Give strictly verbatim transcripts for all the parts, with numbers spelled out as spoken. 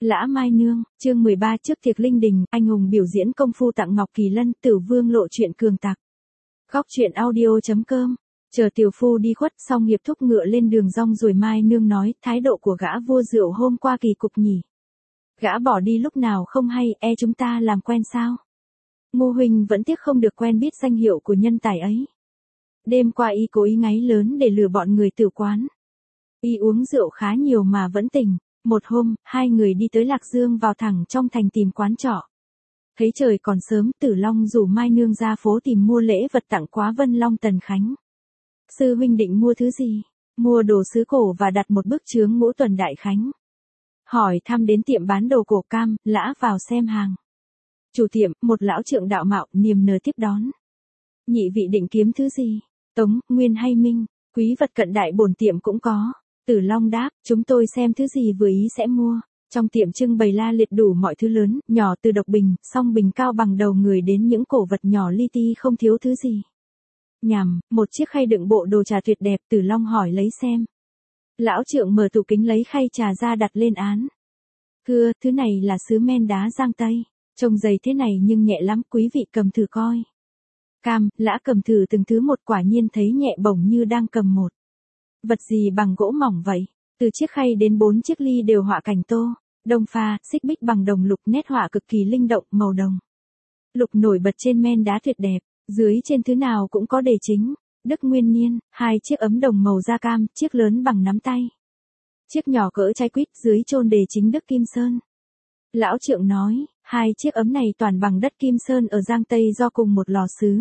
Lã Mai Nương, chương mười ba trước tiệc linh đình, anh hùng biểu diễn công phu tặng Ngọc Kỳ Lân, Tử Vương lộ chuyện cường tặc. Góc truyện audio.com. Chờ tiểu phu đi khuất xong hiệp thúc ngựa lên đường rong rồi Mai Nương nói, thái độ của gã vua rượu hôm qua kỳ cục nhỉ. Gã bỏ đi lúc nào không hay, e chúng ta làm quen sao? Ngô huynh vẫn tiếc không được quen biết danh hiệu của nhân tài ấy. Đêm qua y cố ý ngáy lớn để lừa bọn người tử quán. Y uống rượu khá nhiều mà vẫn tỉnh. Một hôm, hai người đi tới Lạc Dương vào thẳng trong thành tìm quán trọ. Thấy trời còn sớm, Tử Long rủ Mai Nương ra phố tìm mua lễ vật tặng Quá Vân Long Tần Khánh. Sư huynh định mua thứ gì? Mua đồ sứ cổ và đặt một bức chướng ngũ tuần đại khánh. Hỏi thăm đến tiệm bán đồ cổ Cam, Lã vào xem hàng. Chủ tiệm, một lão trượng đạo mạo, niềm nở tiếp đón. Nhị vị định kiếm thứ gì? Tống, Nguyên hay Minh? Quý vật cận đại bổn tiệm cũng có. Tử Long đáp, chúng tôi xem thứ gì vừa ý sẽ mua. Trong tiệm trưng bày la liệt đủ mọi thứ lớn, nhỏ từ độc bình, song bình cao bằng đầu người đến những cổ vật nhỏ li ti không thiếu thứ gì. Nhằm, một chiếc khay đựng bộ đồ trà tuyệt đẹp, Tử Long hỏi lấy xem. Lão trượng mở tủ kính lấy khay trà ra đặt lên án. Thưa, thứ này là sứ men đá Giang Tây. Trông dày thế này nhưng nhẹ lắm, quý vị cầm thử coi. Cam, Lã cầm thử từng thứ một, quả nhiên thấy nhẹ bổng như đang cầm một vật gì bằng gỗ mỏng vậy. Từ chiếc khay đến bốn chiếc ly đều họa cảnh tô, đồng pha, xích bích bằng đồng lục, nét họa cực kỳ linh động, màu đồng lục nổi bật trên men đá tuyệt đẹp. Dưới trên thứ nào cũng có đề chính, Đức Nguyên Niên, hai chiếc ấm đồng màu da cam, chiếc lớn bằng nắm tay, chiếc nhỏ cỡ trái quýt, dưới chôn đề chính Đức Kim Sơn. Lão trượng nói, hai chiếc ấm này toàn bằng đất Kim Sơn ở Giang Tây do cùng một lò sứ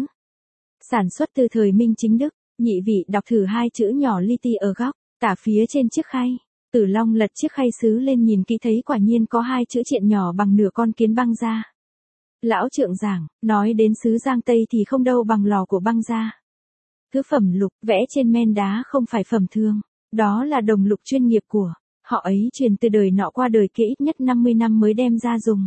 sản xuất từ thời Minh Chính Đức. Nhị vị đọc thử hai chữ nhỏ li ti ở góc tả phía trên chiếc khay. Tử Long lật chiếc khay sứ lên nhìn kỹ thấy quả nhiên có hai chữ triện nhỏ bằng nửa con kiến băng ra. Lão trượng giảng, nói đến sứ Giang Tây thì không đâu bằng lò của băng ra. Thứ phẩm lục vẽ trên men đá không phải phẩm thường, đó là đồng lục chuyên nghiệp của họ ấy, truyền từ đời nọ qua đời kia ít nhất năm mươi năm mới đem ra dùng.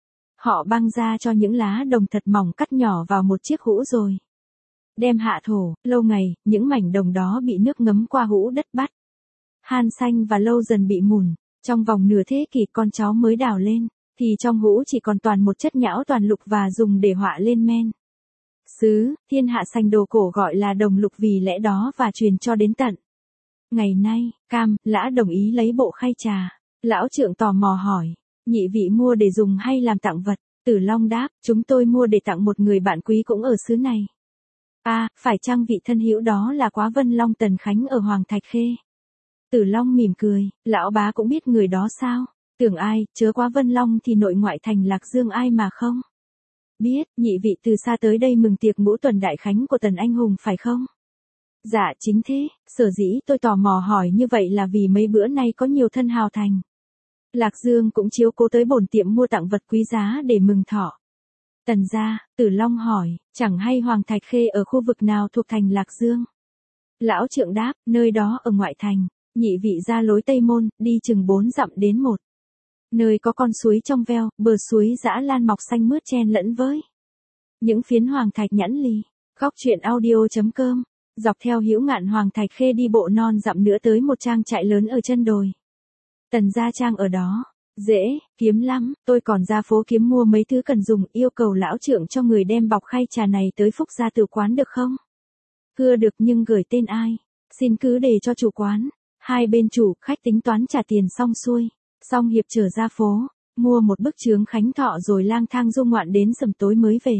Họ băng ra cho những lá đồng thật mỏng cắt nhỏ vào một chiếc hũ rồi đem hạ thổ, lâu ngày, những mảnh đồng đó bị nước ngấm qua hũ đất bắt han xanh và lâu dần bị mùn. Trong vòng nửa thế kỷ con cháu mới đào lên, thì trong hũ chỉ còn toàn một chất nhão toàn lục và dùng để họa lên men sứ. Thiên hạ sành đồ cổ gọi là đồng lục vì lẽ đó và truyền cho đến tận ngày nay. Cam, Lã đồng ý lấy bộ khay trà. Lão trượng tò mò hỏi, nhị vị mua để dùng hay làm tặng vật? Tử Long đáp, chúng tôi mua để tặng một người bạn quý cũng ở xứ này. À, phải chăng vị thân hữu đó là Quá Vân Long Tần Khánh ở Hoàng Thạch Khê? Tử Long mỉm cười, lão bá cũng biết người đó sao? Tưởng ai, chớ Quá Vân Long thì nội ngoại thành Lạc Dương ai mà không biết. Nhị vị từ xa tới đây mừng tiệc ngũ tuần đại khánh của Tần anh hùng phải không? Dạ chính thế, sở dĩ tôi tò mò hỏi như vậy là vì mấy bữa nay có nhiều thân hào thành Lạc Dương cũng chiếu cố tới bổn tiệm mua tặng vật quý giá để mừng thọ Tần gia. Tử Long hỏi, chẳng hay Hoàng Thạch Khê ở khu vực nào thuộc thành Lạc Dương? Lão trượng đáp, nơi đó ở ngoại thành. Nhị vị ra lối Tây Môn, đi chừng bốn dặm đến một nơi có con suối trong veo, bờ suối dã lan mọc xanh mướt chen lẫn với những phiến hoàng thạch nhẵn lì. Góc truyện audio.com. Dọc theo hữu ngạn Hoàng Thạch Khê đi bộ non dặm nữa tới một trang trại lớn ở chân đồi. Tần gia trang ở đó. Dễ, kiếm lắm, tôi còn ra phố kiếm mua mấy thứ cần dùng, yêu cầu lão trượng cho người đem bọc khay trà này tới Phúc Gia Tử quán được không? Thưa được, nhưng gửi tên ai? Xin cứ để cho chủ quán. Hai bên chủ khách tính toán trả tiền xong xuôi, xong hiệp trở ra phố, mua một bức chướng khánh thọ rồi lang thang du ngoạn đến sầm tối mới về.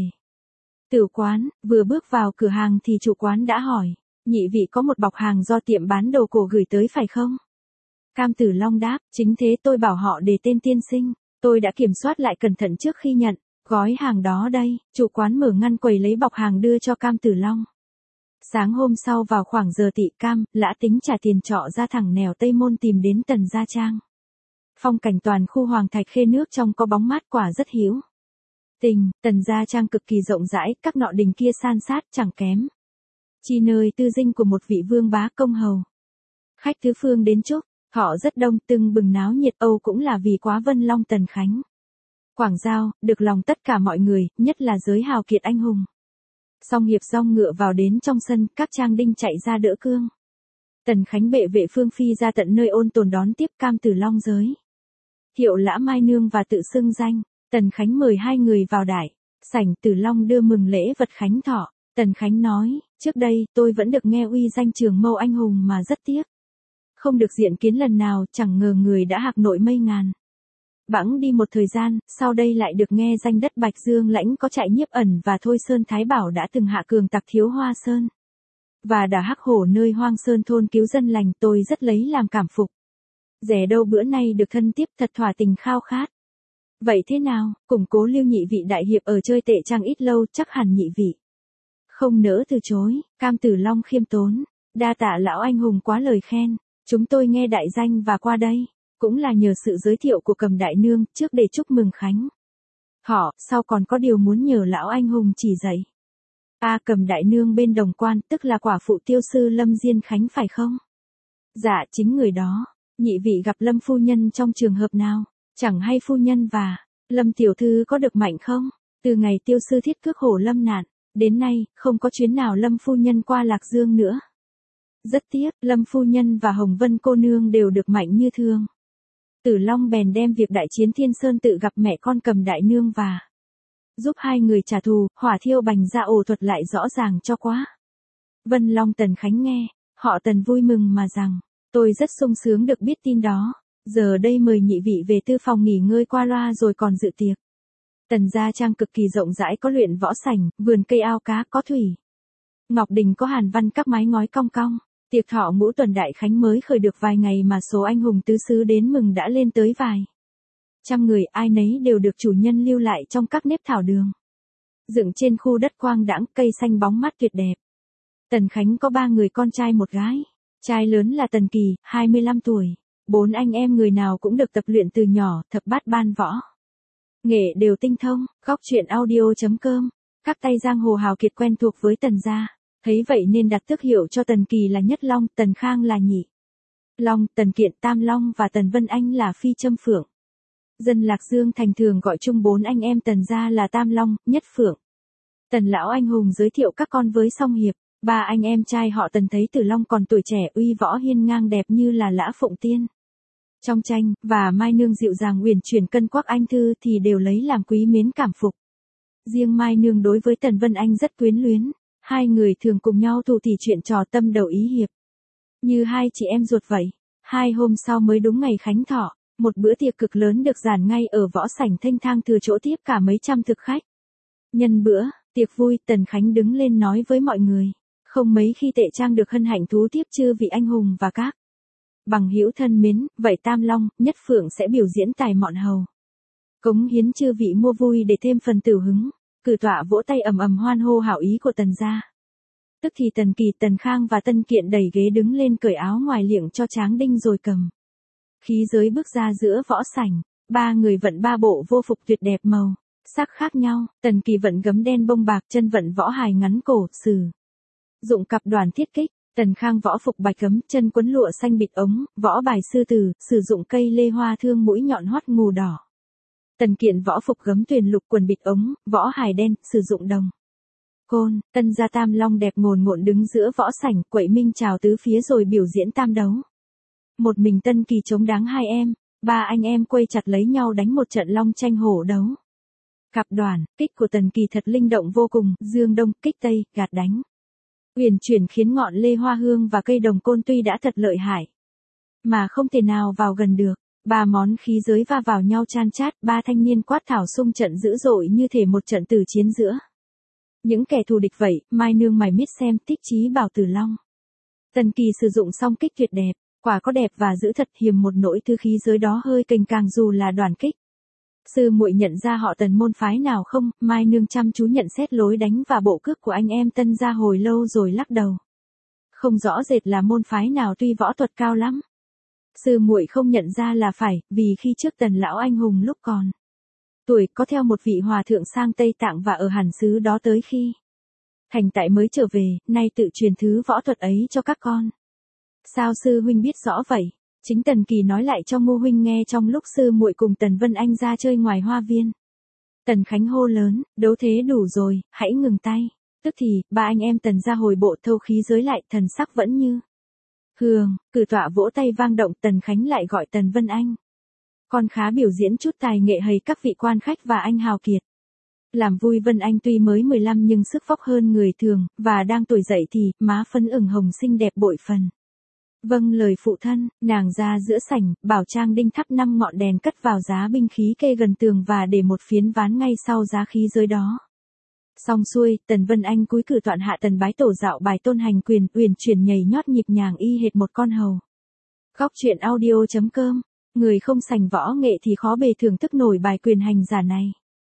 Tử quán, vừa bước vào cửa hàng thì chủ quán đã hỏi, nhị vị có một bọc hàng do tiệm bán đồ cổ gửi tới phải không? Cam. Tử Long đáp, chính thế, tôi bảo họ để tên tiên sinh, tôi đã kiểm soát lại cẩn thận trước khi nhận gói hàng đó đây. Chủ quán mở ngăn quầy lấy bọc hàng đưa cho Cam Tử Long. Sáng hôm sau vào khoảng giờ tị, Cam, Lã tính trả tiền trọ ra thẳng nẻo Tây Môn tìm đến Tần gia trang. Phong cảnh toàn khu Hoàng Thạch Khê nước trong có bóng mát quả rất hữu tình. Tần gia trang cực kỳ rộng rãi, các nọ đình kia san sát chẳng kém chi nơi tư dinh của một vị vương bá công hầu. Khách tứ phương đến chúc thọ rất đông, tưng bừng náo nhiệt. Âu cũng là vì Quá Vân Long Tần Khánh quảng giao được lòng tất cả mọi người, nhất là giới hào kiệt anh hùng. Song hiệp rong ngựa vào đến trong sân, các trang đinh chạy ra đỡ cương. Tần Khánh bệ vệ Phương Phi ra tận nơi ôn tồn đón tiếp. Cam Tử Long giới Thiệu Lã Mai Nương và tự xưng danh, Tần Khánh mời hai người vào đại sảnh. Tử Long đưa mừng lễ vật khánh thọ. Tần Khánh nói, trước đây tôi vẫn được nghe uy danh Trường Mâu anh hùng mà rất tiếc. Không được diện kiến lần nào, chẳng ngờ người đã hạc nội mây ngàn. Bẵng đi một thời gian, sau đây lại được nghe danh đất Bạch Dương lãnh có trại Nhiếp Ẩn và Thôi Sơn Thái Bảo đã từng hạ cường tặc Thiếu Hoa Sơn. Và đã hắc hổ nơi Hoang Sơn thôn cứu dân lành, tôi rất lấy làm cảm phục. Rẻ đâu bữa nay được thân tiếp, thật thỏa tình khao khát. Vậy thế nào, củng cố Lưu nhị vị đại hiệp ở chơi tệ trang ít lâu, chắc hẳn nhị vị không nỡ từ chối. Cam Tử Long khiêm tốn, đa tạ lão anh hùng quá lời khen. Chúng tôi nghe đại danh và qua đây, cũng là nhờ sự giới thiệu của Cầm đại nương, trước để chúc mừng khánh. Họ, sau còn có điều muốn nhờ lão anh hùng chỉ dạy. A à, Cầm đại nương bên Đồng Quan, tức là quả phụ tiêu sư Lâm Diên Khánh phải không? Dạ, chính người đó. Nhị vị gặp Lâm phu nhân trong trường hợp nào? Chẳng hay phu nhân và Lâm tiểu thư có được mạnh không? Từ ngày tiêu sư thiết cước hổ lâm nạn, đến nay, không có chuyến nào Lâm phu nhân qua Lạc Dương nữa. Rất tiếc, Lâm phu nhân và Hồng Vân cô nương đều được mạnh như thường. Tử Long bèn đem việc đại chiến Thiên Sơn tự gặp mẹ con Cầm đại nương và giúp hai người trả thù, hỏa thiêu Bành ra ổ thuật lại rõ ràng cho quá. Vân Long Tần Khánh nghe, họ Tần vui mừng mà rằng, tôi rất sung sướng được biết tin đó. Giờ đây mời nhị vị về tư phòng nghỉ ngơi qua loa rồi còn dự tiệc. Tần gia trang cực kỳ rộng rãi, có luyện võ sảnh, vườn cây ao cá, có thủy ngọc đình, có hàn văn các mái ngói cong cong. Tiệc thọ ngũ tuần đại khánh mới khởi được vài ngày mà số anh hùng tứ xứ đến mừng đã lên tới vài trăm người, ai nấy đều được chủ nhân lưu lại trong các nếp thảo đường dựng trên khu đất quang đãng, cây xanh bóng mát tuyệt đẹp. Tần Khánh có ba người con trai một gái. Trai lớn là Tần Kỳ, hai mươi lăm tuổi. Bốn anh em người nào cũng được tập luyện từ nhỏ, thập bát ban võ nghệ đều tinh thông. Góc truyện audio chấm com. Các tay giang hồ hào kiệt quen thuộc với Tần gia, thấy vậy nên đặt tước hiệu cho Tần Kỳ là Nhất Long, Tần Khang là Nhị Long, Tần Kiện Tam Long và Tần Vân Anh là Phi Châm Phượng. Dân Lạc Dương thành thường gọi chung bốn anh em Tần gia là Tam Long, Nhất Phượng. Tần lão anh hùng giới thiệu các con với Song Hiệp. Ba anh em trai họ Tần thấy Tử Long còn tuổi trẻ, uy võ hiên ngang đẹp như là Lã Phụng Tiên trong tranh, và Mai Nương dịu dàng uyển chuyển cân quắc anh thư thì đều lấy làm quý mến cảm phục. Riêng Mai Nương đối với Tần Vân Anh rất quyến luyến, hai người thường cùng nhau thủ thỉ chuyện trò tâm đầu ý hiệp, như hai chị em ruột vậy. Hai hôm sau mới đúng ngày khánh thọ, một bữa tiệc cực lớn được dàn ngay ở võ sảnh thênh thang thừa chỗ tiếp cả mấy trăm thực khách. Nhân bữa tiệc vui, Tần Khánh đứng lên nói với mọi người, không mấy khi tệ trang được hân hạnh thú tiếp chư vị anh hùng và các bằng hữu thân mến, vậy Tam Long, Nhất Phượng sẽ biểu diễn tài mọn hầu, cống hiến chư vị mua vui để thêm phần tửu hứng. Cử tọa vỗ tay ầm ầm hoan hô hảo ý của Tần gia. Tức thì Tần Kỳ, Tần Khang và Tân Kiện đẩy ghế đứng lên cởi áo ngoài liệng cho tráng đinh rồi cầm khí giới bước ra giữa võ sảnh. Ba người vận ba bộ vô phục tuyệt đẹp màu sắc khác nhau. Tần Kỳ vận gấm đen bông bạc, chân vận võ hài ngắn cổ, sử dụng cặp đoàn thiết kích. Tần Khang võ phục bạch gấm, chân quấn lụa xanh bịt ống, võ bài sư tử, sử dụng cây lê hoa thương mũi nhọn hoắt ngù đỏ. Tần Kiện võ phục gấm tuyền lục, quần bịt ống, võ hài đen, sử dụng đồng côn. Tân gia Tam Long đẹp ngồn ngộn đứng giữa võ sảnh, quậy minh chào tứ phía rồi biểu diễn tam đấu. Một mình Tân Kỳ chống đáng hai em, ba anh em quây chặt lấy nhau đánh một trận long tranh hổ đấu. Cặp đoàn kích của Tần Kỳ thật linh động vô cùng, dương đông kích tây, gạt đánh uyển chuyển khiến ngọn lê hoa hương và cây đồng côn tuy đã thật lợi hại mà không thể nào vào gần được. Ba món khí giới va vào nhau chan chát, ba thanh niên quát thảo xung trận dữ dội như thể một trận tử chiến giữa những kẻ thù địch vậy. Mai Nương mày miết xem, tích chí bảo Tử Long, Tần Kỳ sử dụng song kích tuyệt đẹp, quả có đẹp và giữ thật hiềm một nỗi thứ khí giới đó hơi kềnh càng dù là đoàn kích. Sư muội nhận ra họ Tần môn phái nào không? Mai Nương chăm chú nhận xét lối đánh và bộ cước của anh em Tân gia hồi lâu rồi lắc đầu. Không rõ rệt là môn phái nào, tuy võ thuật cao lắm. Sư muội không nhận ra là phải, vì khi trước Tần lão anh hùng lúc còn tuổi có theo một vị hòa thượng sang Tây Tạng và ở hàn xứ đó tới khi thành tại mới trở về, nay tự truyền thứ võ thuật ấy cho các con. Sao sư huynh biết rõ vậy? Chính Tần Kỳ nói lại cho Ngô huynh nghe trong lúc sư muội cùng Tần Vân Anh ra chơi ngoài hoa viên. Tần Khánh hô lớn, đấu thế đủ rồi, hãy ngừng tay. Tức thì, ba anh em Tần ra hồi bộ thâu khí giới lại, thần sắc vẫn như hương. Cử tọa vỗ tay vang động. Tần Khánh lại gọi Tần Vân Anh Con khá biểu diễn chút tài nghệ hầy các vị quan khách và anh hào kiệt. Làm vui Vân Anh tuy mới mười lăm nhưng sức vóc hơn người thường, và đang tuổi dậy thì, má phấn ửng hồng xinh đẹp bội phần. Vâng lời phụ thân, nàng ra giữa sảnh, bảo Trang Đinh thắp năm ngọn đèn cất vào giá binh khí kê gần tường và để một phiến ván ngay sau giá khí giới đó. Xong xuôi, Tần Vân Anh cúi cử toạn hạ tần bái tổ dạo bài tôn hành quyền, uyển chuyển nhảy nhót nhịp nhàng y hệt một con hầu. Góc truyện audio chấm com, người không sành võ nghệ thì khó bề thưởng thức nổi bài quyền hành giả này.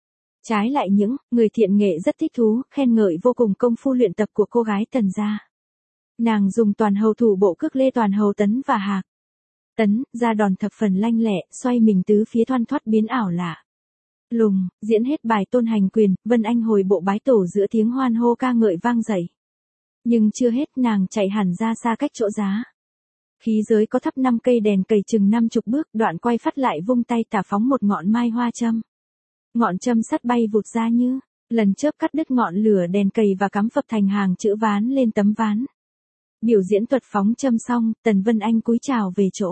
Trái lại những người thiện nghệ rất thích thú, khen ngợi vô cùng công phu luyện tập của cô gái Tần gia. Nàng dùng toàn hầu thủ bộ cước lê toàn hầu tấn và hạc. Tấn, ra đòn thập phần lanh lẹ, xoay mình tứ phía thoăn thoắt biến ảo lạ. Lùng, diễn hết bài tôn hành quyền, Vân Anh hồi bộ bái tổ giữa tiếng hoan hô ca ngợi vang dậy. Nhưng chưa hết, nàng chạy hẳn ra xa cách chỗ giá. Khí giới có thắp năm cây đèn cầy chừng năm chục bước, đoạn quay phát lại vung tay tả phóng một ngọn mai hoa châm. Ngọn châm sắt bay vụt ra như lần chớp cắt đứt ngọn lửa đèn cầy và cắm phập thành hàng chữ ván lên tấm ván. Biểu diễn thuật phóng châm xong, Tần Vân Anh cúi chào về chỗ.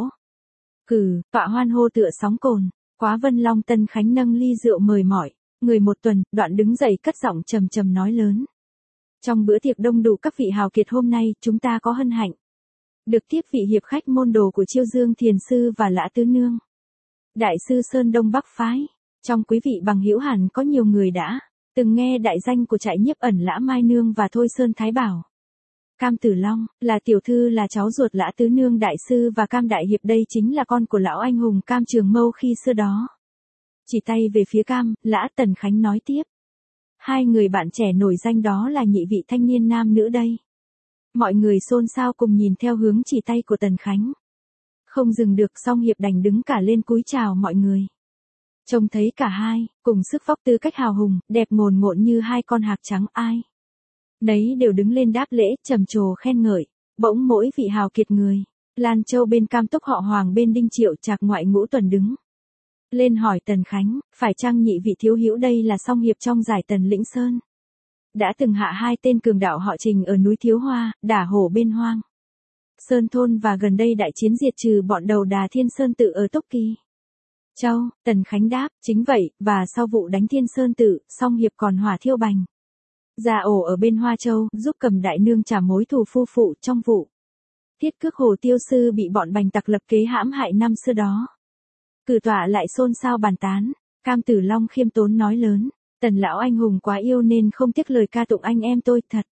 Cử, tọa hoan hô tựa sóng cồn, quá Vân Long Tân Khánh nâng ly rượu mời mỏi, người một tuần, đoạn đứng dậy cất giọng trầm trầm nói lớn. Trong bữa tiệc đông đủ các vị hào kiệt hôm nay, chúng ta có hân hạnh được tiếp vị hiệp khách môn đồ của Chiêu Dương Thiền Sư và Lã Tứ Nương. Đại sư Sơn Đông Bắc Phái, trong quý vị bằng hữu hẳn có nhiều người đã từng nghe đại danh của trại nhiếp ẩn Lã Mai Nương và Thôi Sơn Thái Bảo. Cam Tử Long, là tiểu thư là cháu ruột Lã Tứ Nương đại sư và Cam Đại Hiệp đây chính là con của lão anh hùng Cam Trường Mâu khi xưa đó. Chỉ tay về phía Cam, Lã Tần Khánh nói tiếp. Hai người bạn trẻ nổi danh đó là nhị vị thanh niên nam nữ đây. Mọi người xôn xao cùng nhìn theo hướng chỉ tay của Tần Khánh. Không dừng được, song hiệp đành đứng cả lên cúi chào mọi người. Trông thấy cả hai, cùng sức vóc tư cách hào hùng, đẹp ngồn ngộn như hai con hạc trắng ai. Nấy đều đứng lên đáp lễ, trầm trồ khen ngợi. Bỗng mỗi vị hào kiệt người, Lan Châu bên Cam Túc họ Hoàng bên Đinh Triệu Trạc ngoại Ngũ Tuần đứng lên hỏi Tần Khánh, phải chăng nhị vị thiếu hữu đây là song hiệp trong giải Tần Lĩnh Sơn? Đã từng hạ hai tên cường đạo họ Trình ở núi Thiếu Hoa, đả hổ bên Hoang Sơn Thôn và gần đây đại chiến diệt trừ bọn đầu đà Thiên Sơn Tự ở Tốc Kỳ Châu. Tần Khánh đáp, chính vậy, và sau vụ đánh Thiên Sơn Tự, song hiệp còn hỏa thiêu bành ra ổ ở bên Hoa Châu, giúp Cầm Đại Nương trả mối thù phu phụ trong vụ Thiết Cước Hồ Tiêu Sư bị bọn bành tặc lập kế hãm hại năm xưa đó. Cử tọa lại xôn xao bàn tán, Cam Tử Long khiêm tốn nói lớn, Tần lão anh hùng quá yêu nên không tiếc lời ca tụng anh em tôi thật.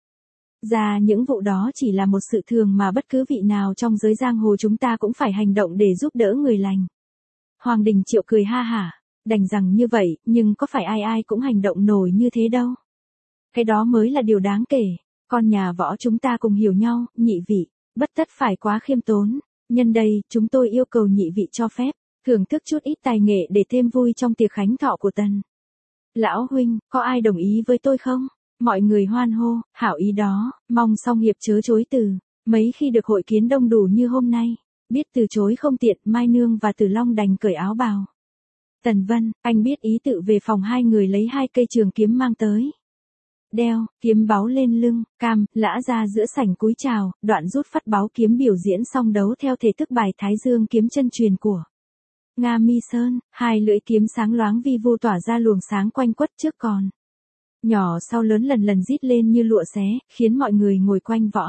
Ra những vụ đó chỉ là một sự thường mà bất cứ vị nào trong giới giang hồ chúng ta cũng phải hành động để giúp đỡ người lành. Hoàng Đình Triệu cười ha hả, đành rằng như vậy, nhưng có phải ai ai cũng hành động nổi như thế đâu. Cái đó mới là điều đáng kể, con nhà võ chúng ta cùng hiểu nhau, nhị vị, bất tất phải quá khiêm tốn. Nhân đây, chúng tôi yêu cầu nhị vị cho phép, thưởng thức chút ít tài nghệ để thêm vui trong tiệc khánh thọ của Tần lão huynh, có ai đồng ý với tôi không? Mọi người hoan hô, hảo ý đó, mong song hiệp chớ chối từ. Mấy khi được hội kiến đông đủ như hôm nay, biết từ chối không tiện, Mai Nương và Tử Long đành cởi áo bào. Tần Vân, anh biết ý tự về phòng hai người lấy hai cây trường kiếm mang tới. Đeo, kiếm báu lên lưng, Cam, Lã ra giữa sảnh cúi chào, đoạn rút phát báu kiếm biểu diễn xong đấu theo thể thức bài Thái Dương kiếm chân truyền của Nga Mi Sơn, hai lưỡi kiếm sáng loáng vi vu tỏa ra luồng sáng quanh quất trước còn nhỏ sau lớn lần lần rít lên như lụa xé, khiến mọi người ngồi quanh võ.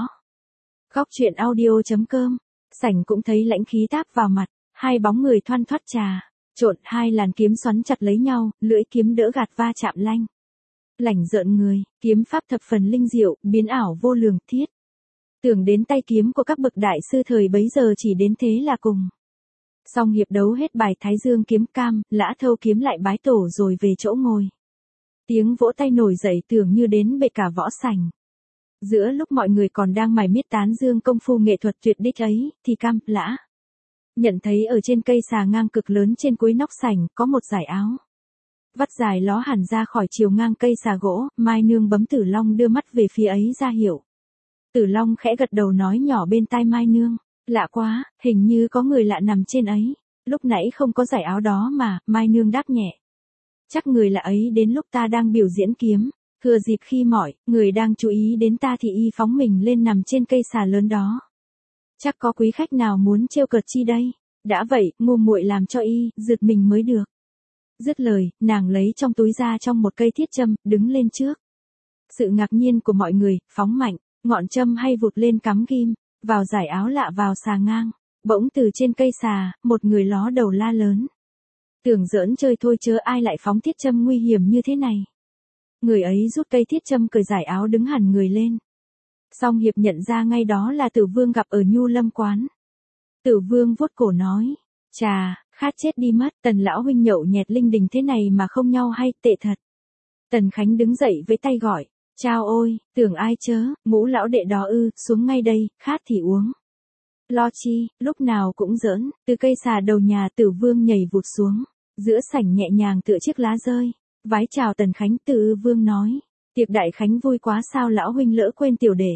Góc truyện audio chấm com, sảnh cũng thấy lãnh khí táp vào mặt, hai bóng người thoăn thoắt trà trộn, hai làn kiếm xoắn chặt lấy nhau, lưỡi kiếm đỡ gạt va chạm lanh lảnh rợn người, kiếm pháp thập phần linh diệu, biến ảo vô lường thiết. Tưởng đến tay kiếm của các bậc đại sư thời bấy giờ chỉ đến thế là cùng. Xong hiệp đấu hết bài Thái Dương kiếm, Cam, Lã thâu kiếm lại bái tổ rồi về chỗ ngồi. Tiếng vỗ tay nổi dậy tưởng như đến bệ cả võ sảnh. Giữa lúc mọi người còn đang mải miết tán dương công phu nghệ thuật tuyệt đích ấy, thì Cam, Lã nhận thấy ở trên cây xà ngang cực lớn trên cuối nóc sảnh có một dải áo vắt dài ló hẳn ra khỏi chiều ngang cây xà gỗ. Mai Nương bấm Tử Long đưa mắt về phía ấy ra hiệu. Tử Long khẽ gật đầu nói nhỏ bên tai Mai Nương, lạ quá, hình như có người lạ nằm trên ấy. Lúc nãy không có dải áo đó mà. Mai Nương đáp nhẹ, chắc người lạ ấy đến lúc ta đang biểu diễn kiếm, thừa dịp khi mọi người đang chú ý đến ta thì y phóng mình lên nằm trên cây xà lớn đó. Chắc có quý khách nào muốn trêu cợt chi đây? Đã vậy, ngu muội làm cho y, giật mình mới được. Dứt lời, nàng lấy trong túi ra trong một cây thiết châm, đứng lên trước. Sự ngạc nhiên của mọi người, phóng mạnh, ngọn châm hay vụt lên cắm ghim, vào giải áo lạ vào xà ngang. Bỗng từ trên cây xà, một người ló đầu la lớn. Tưởng giỡn chơi thôi chớ ai lại phóng thiết châm nguy hiểm như thế này. Người ấy rút cây thiết châm cởi giải áo đứng hẳn người lên. Song Hiệp nhận ra ngay đó là Tử Vương gặp ở Nhu Lâm quán. Tử Vương vuốt cổ nói, chà, khát chết đi mất, Tần lão huynh nhậu nhẹt linh đình thế này mà không nhau hay, tệ thật. Tần Khánh đứng dậy với tay gọi, chao ôi, tưởng ai chớ, Ngũ lão đệ đó ư, xuống ngay đây, khát thì uống. Lo chi, lúc nào cũng giỡn, từ cây xà đầu nhà Tử Vương nhảy vụt xuống, giữa sảnh nhẹ nhàng tựa chiếc lá rơi, vái chào Tần Khánh. Tử Vương nói, tiệc đại khánh vui quá sao lão huynh lỡ quên tiểu đệ.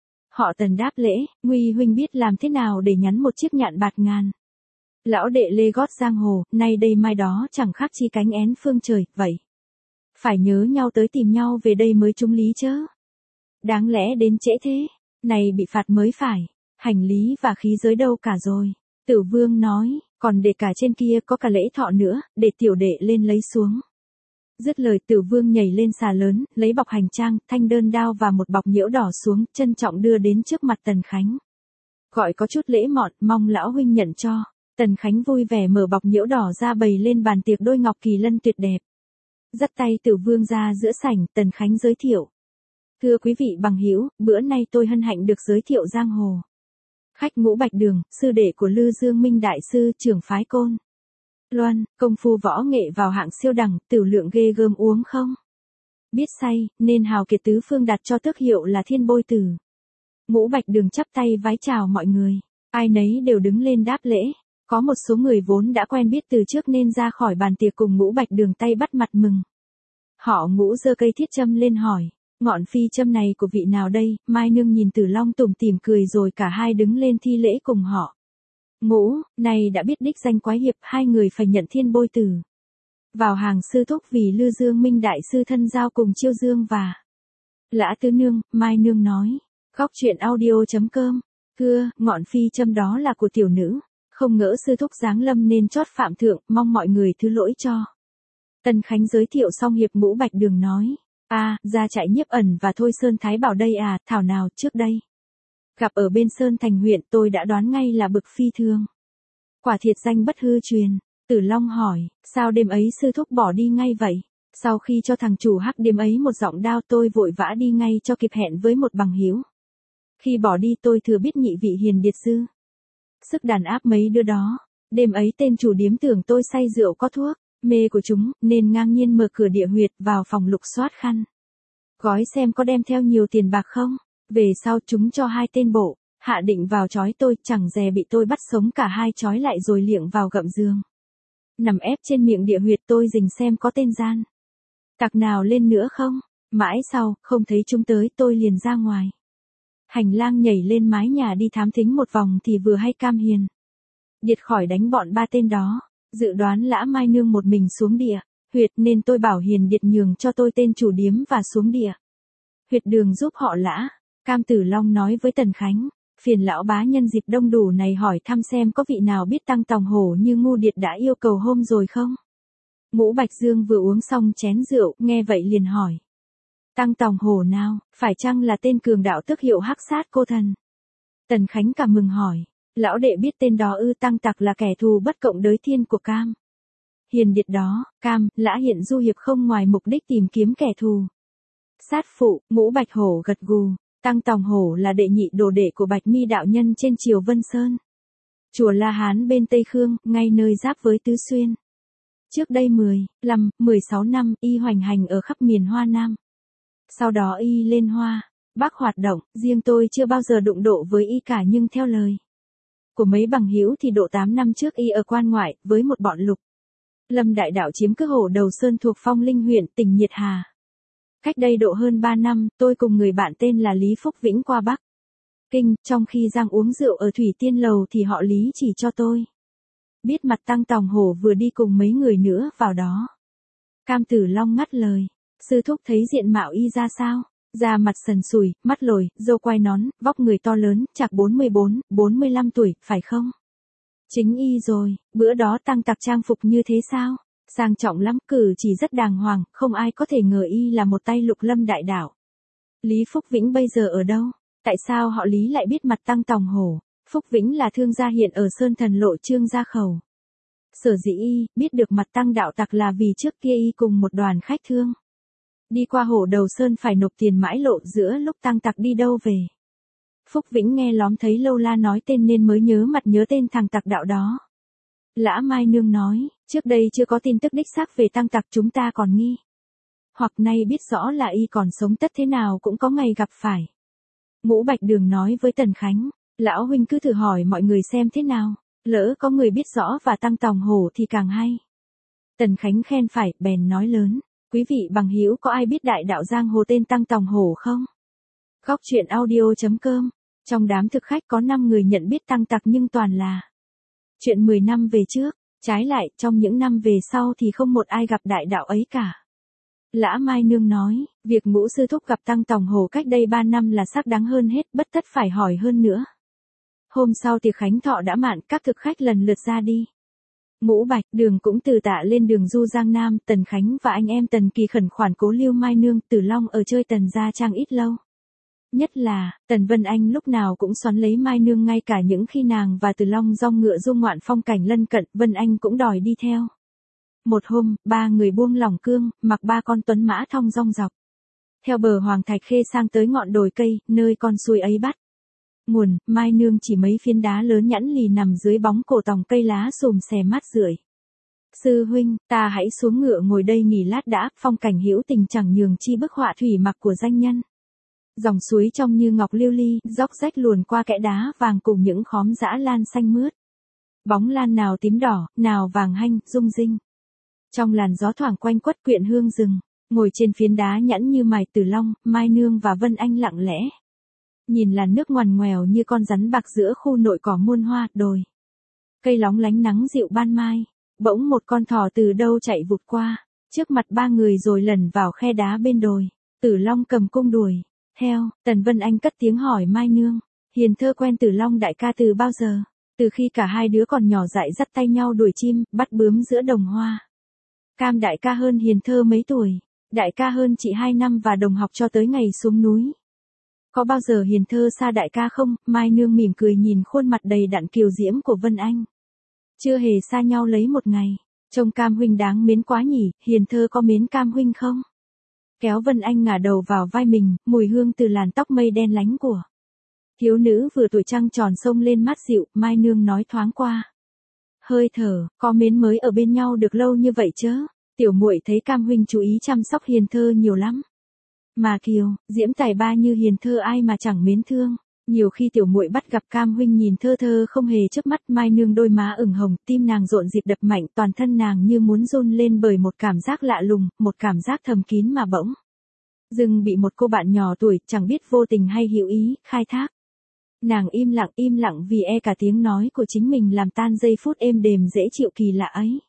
Họ Tần đáp lễ, nguy huynh biết làm thế nào để nhắn một chiếc nhạn bạt ngàn. Lão đệ lê gót giang hồ, nay đây mai đó chẳng khác chi cánh én phương trời, vậy. Phải nhớ nhau tới tìm nhau về đây mới trúng lý chớ. Đáng lẽ đến trễ thế, này bị phạt mới phải, hành lý và khí giới đâu cả rồi. Tử Vương nói, còn để cả trên kia có cả lễ thọ nữa, để tiểu đệ lên lấy xuống. Dứt lời Tử Vương nhảy lên xà lớn, lấy bọc hành trang, thanh đơn đao và một bọc nhiễu đỏ xuống, trân trọng đưa đến trước mặt Tần Khánh. Gọi có chút lễ mọn, mong lão huynh nhận cho. Tần Khánh vui vẻ mở bọc nhiễu đỏ ra bày lên bàn tiệc đôi ngọc kỳ lân tuyệt đẹp. Dắt tay Tử Vương ra giữa sảnh, Tần Khánh giới thiệu. Thưa quý vị bằng hữu, bữa nay tôi hân hạnh được giới thiệu giang hồ. Khách Ngũ Bạch Đường, sư đệ của Lư Dương Minh đại sư, trưởng phái Côn Loan, công phu võ nghệ vào hạng siêu đẳng, tửu lượng ghê gớm uống không? Biết say, nên hào kiệt tứ phương đặt cho tước hiệu là Thiên Bôi Tử. Ngũ Bạch Đường chắp tay vái chào mọi người, ai nấy đều đứng lên đáp lễ. Có một số người vốn đã quen biết từ trước nên ra khỏi bàn tiệc cùng Ngũ Bạch Đường tay bắt mặt mừng. Họ Ngũ giơ cây thiết châm lên hỏi, ngọn phi châm này của vị nào đây? Mai Nương nhìn Tử Long tủm tỉm cười rồi cả hai đứng lên thi lễ cùng họ. Ngũ, này đã biết đích danh quái hiệp, hai người phải nhận Thiên Bôi Tử. Vào hàng sư thúc vì Lư Dương Minh đại sư thân giao cùng Chiêu Dương và Lã Tứ Nương. Mai Nương nói, góc truyện audio chấm com, thưa, ngọn phi châm đó là của tiểu nữ. Không ngỡ sư thúc giáng lâm nên chót phạm thượng, mong mọi người thứ lỗi cho. Tần Khánh giới thiệu xong Hiệp Ngũ Bạch Đường nói, a à, ra trại Nhiếp Ẩn và Thôi Sơn Thái Bảo đây à, thảo nào trước đây. Gặp ở bên Sơn Thành huyện tôi đã đoán ngay là bực phi thường. Quả thiệt danh bất hư truyền. Tử Long hỏi, sao đêm ấy sư thúc bỏ đi ngay vậy? Sau khi cho thằng chủ hắc đêm ấy một giọng đao tôi vội vã đi ngay cho kịp hẹn với một bằng hữu. Khi bỏ đi tôi thừa biết nhị vị hiền điệt sư. Sức đàn áp mấy đứa đó. Đêm ấy tên chủ điếm tưởng tôi say rượu có thuốc mê của chúng, nên ngang nhiên mở cửa địa huyệt vào phòng lục soát khăn gói xem có đem theo nhiều tiền bạc không. Về sau chúng cho hai tên bộ, hạ định vào trói tôi, chẳng dè bị tôi bắt sống cả hai trói lại rồi liệng vào gậm giường. Nằm ép trên miệng địa huyệt tôi rình xem có tên gian tặc nào lên nữa không. Mãi sau, không thấy chúng tới tôi liền ra ngoài hành lang nhảy lên mái nhà đi thám thính một vòng thì vừa hay Cam Hiền điệt khỏi đánh bọn ba tên đó. Dự đoán Lã Mai Nương một mình xuống địa huyệt nên tôi bảo Hiền điệt nhường cho tôi tên chủ điếm và xuống địa huyệt đường giúp họ Lã. Cam Tử Long nói với Tần Khánh, phiền lão bá nhân dịp đông đủ này hỏi thăm xem có vị nào biết Tăng Tòng Hổ như Ngu Điệt đã yêu cầu hôm rồi không. Ngũ Bạch Dương vừa uống xong chén rượu, nghe vậy liền hỏi. Tăng Tòng Hổ nào, phải chăng là tên cường đạo tước hiệu hắc sát cô thần? Tần Khánh cảm mừng hỏi, lão đệ biết tên đó ư? Tăng tặc là kẻ thù bất cộng đới thiên của Cam Hiền điệt đó. Cam, Lã hiện du hiệp không ngoài mục đích tìm kiếm kẻ thù sát phụ. Ngũ Bạch Hổ gật gù. Tăng Tòng Hổ là đệ nhị đồ đệ của Bạch Mi đạo nhân trên triều Vân Sơn, chùa La Hán bên Tây Khương, ngay nơi giáp với Tứ Xuyên. Trước đây mười lăm, mười sáu năm, y hoành hành ở khắp miền Hoa Nam. Sau đó y lên Hoa Bắc hoạt động, riêng tôi chưa bao giờ đụng độ với y cả, nhưng theo lời của mấy bằng hữu thì độ tám năm trước y ở quan ngoại với một bọn Lục Lâm đại đạo chiếm cứ Hổ Đầu Sơn thuộc Phong Linh huyện, tỉnh Nhiệt Hà. Cách đây độ hơn ba năm, tôi cùng người bạn tên là Lý Phúc Vĩnh qua Bắc Kinh, trong khi giang uống rượu ở Thủy Tiên Lầu thì họ Lý chỉ cho tôi biết mặt Tăng Tòng Hổ vừa đi cùng mấy người nữa vào đó. Cam Tử Long ngắt lời, sư thúc thấy diện mạo y ra sao? Da mặt sần sùi, mắt lồi, râu quai nón, vóc người to lớn, chạc bốn mươi bốn, bốn mươi lăm tuổi, phải không? Chính y rồi, bữa đó Tăng Tặc trang phục như thế sao? Sang trọng lắm, cử chỉ rất đàng hoàng, không ai có thể ngờ y là một tay Lục Lâm đại đạo. Lý Phúc Vĩnh bây giờ ở đâu? Tại sao họ Lý lại biết mặt Tăng Tòng Hổ? Phúc Vĩnh là thương gia hiện ở Sơn Thần Lộ Trương Gia Khẩu. Sở dĩ y biết được mặt Tăng đạo tặc là vì trước kia y cùng một đoàn khách thương đi qua Hổ Đầu Sơn phải nộp tiền mãi lộ giữa lúc Tăng tặc đi đâu về. Phúc Vĩnh nghe lóm thấy Lâu La nói tên nên mới nhớ mặt nhớ tên thằng tặc đạo đó. Lã Mai Nương nói, trước đây chưa có tin tức đích xác về Tăng tặc chúng ta còn nghi. Hoặc nay biết rõ là y còn sống tất thế nào cũng có ngày gặp phải. Ngũ Bạch Đường nói với Tần Khánh, lão huynh cứ thử hỏi mọi người xem thế nào, lỡ có người biết rõ và Tăng Tòng Hổ thì càng hay. Tần Khánh khen phải, bèn nói lớn, quý vị bằng hữu có ai biết đại đạo giang hồ tên Tăng Tòng Hổ không? Góc truyện audio.com. Trong đám thực khách có năm người nhận biết Tăng tặc nhưng toàn là chuyện mười năm về trước, trái lại trong những năm về sau thì không một ai gặp đại đạo ấy cả. Lã Mai Nương nói, việc Ngũ sư thúc gặp Tăng Tòng Hổ cách đây ba năm là xác đáng hơn hết, bất tất phải hỏi hơn nữa. Hôm sau tiệc khánh thọ đã mạn, các thực khách lần lượt ra đi. Ngũ Bạch Đường cũng từ tạ lên đường du Giang Nam, Tần Khánh và anh em Tần Kỳ khẩn khoản cố Lưu Mai Nương, Tử Long ở chơi Tần gia trang ít lâu. Nhất là, Tần Vân Anh lúc nào cũng xoắn lấy Mai Nương, ngay cả những khi nàng và Từ Long dong ngựa du ngoạn phong cảnh lân cận, Vân Anh cũng đòi đi theo. Một hôm, ba người buông lỏng cương, mặc ba con tuấn mã thong dong dọc theo bờ Hoàng Thạch Khê sang tới ngọn đồi cây, nơi con suối ấy bắt nguồn. Mai Nương chỉ mấy phiến đá lớn nhẵn lì nằm dưới bóng cổ tòng cây lá xùm xè mát rượi. Sư huynh, ta hãy xuống ngựa ngồi đây nghỉ lát đã, phong cảnh hữu tình chẳng nhường chi bức họa thủy mặc của danh nhân. Dòng suối trong như ngọc lưu ly, dốc rách luồn qua kẽ đá vàng cùng những khóm dã lan xanh mướt. Bóng lan nào tím đỏ, nào vàng hanh, rung rinh. Trong làn gió thoảng quanh quất quyện hương rừng, ngồi trên phiến đá nhẵn như mài Tử Long, Mai Nương và Vân Anh lặng lẽ nhìn làn nước ngoằn ngoèo như con rắn bạc giữa khu nội cỏ muôn hoa, đồi cây lóng lánh nắng dịu ban mai. Bỗng một con thỏ từ đâu chạy vụt qua trước mặt ba người rồi lẩn vào khe đá bên đồi. Tử Long cầm cung đuổi theo. Tần Vân Anh cất tiếng hỏi Mai Nương, Hiền Thơ quen Tử Long đại ca từ bao giờ? Từ khi cả hai đứa còn nhỏ dại dắt tay nhau đuổi chim, bắt bướm giữa đồng hoa. Cam đại ca hơn Hiền Thơ mấy tuổi, đại ca hơn chị hai năm và đồng học cho tới ngày xuống núi. Có bao giờ Hiền Thơ xa đại ca không? Mai Nương mỉm cười nhìn khuôn mặt đầy đặn kiều diễm của Vân Anh. Chưa hề xa nhau lấy một ngày. Trông Cam huynh đáng mến quá nhỉ, Hiền Thơ có mến Cam huynh không? Kéo Vân Anh ngả đầu vào vai mình, mùi hương từ làn tóc mây đen lánh của thiếu nữ vừa tuổi trăng tròn xông lên mát dịu. Mai Nương nói thoáng qua hơi thở, có mến mới ở bên nhau được lâu như vậy chớ. Tiểu muội thấy Cam huynh chú ý chăm sóc Hiền Thơ nhiều lắm. Mà kiều, diễm tài ba như Hiền Thơ ai mà chẳng mến thương. Nhiều khi tiểu muội bắt gặp Cam huynh nhìn thơ thơ không hề chớp mắt. Mai Nương đôi má ửng hồng, tim nàng rộn dịp đập mạnh, toàn thân nàng như muốn run lên bởi một cảm giác lạ lùng, một cảm giác thầm kín mà bỗng dưng bị một cô bạn nhỏ tuổi, chẳng biết vô tình hay hữu ý, khai thác. Nàng im lặng im lặng vì e cả tiếng nói của chính mình làm tan giây phút êm đềm dễ chịu kỳ lạ ấy.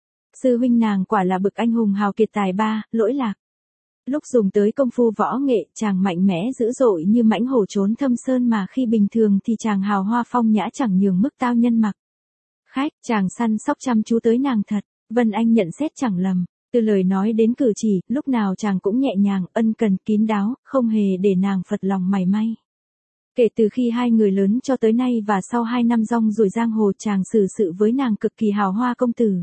Sư huynh nàng quả là bực anh hùng hào kiệt tài ba, lỗi lạc. Lúc dùng tới công phu võ nghệ, chàng mạnh mẽ dữ dội như mãnh hổ trốn thâm sơn, mà khi bình thường thì chàng hào hoa phong nhã chẳng nhường mức tao nhân mặc. Khách, chàng săn sóc chăm chú tới nàng thật. Vân Anh nhận xét chẳng lầm. Từ lời nói đến cử chỉ, lúc nào chàng cũng nhẹ nhàng, ân cần, kín đáo, không hề để nàng phật lòng mảy may. Kể từ khi hai người lớn cho tới nay và sau hai năm rong ruổi giang hồ, chàng xử sự với nàng cực kỳ hào hoa công tử.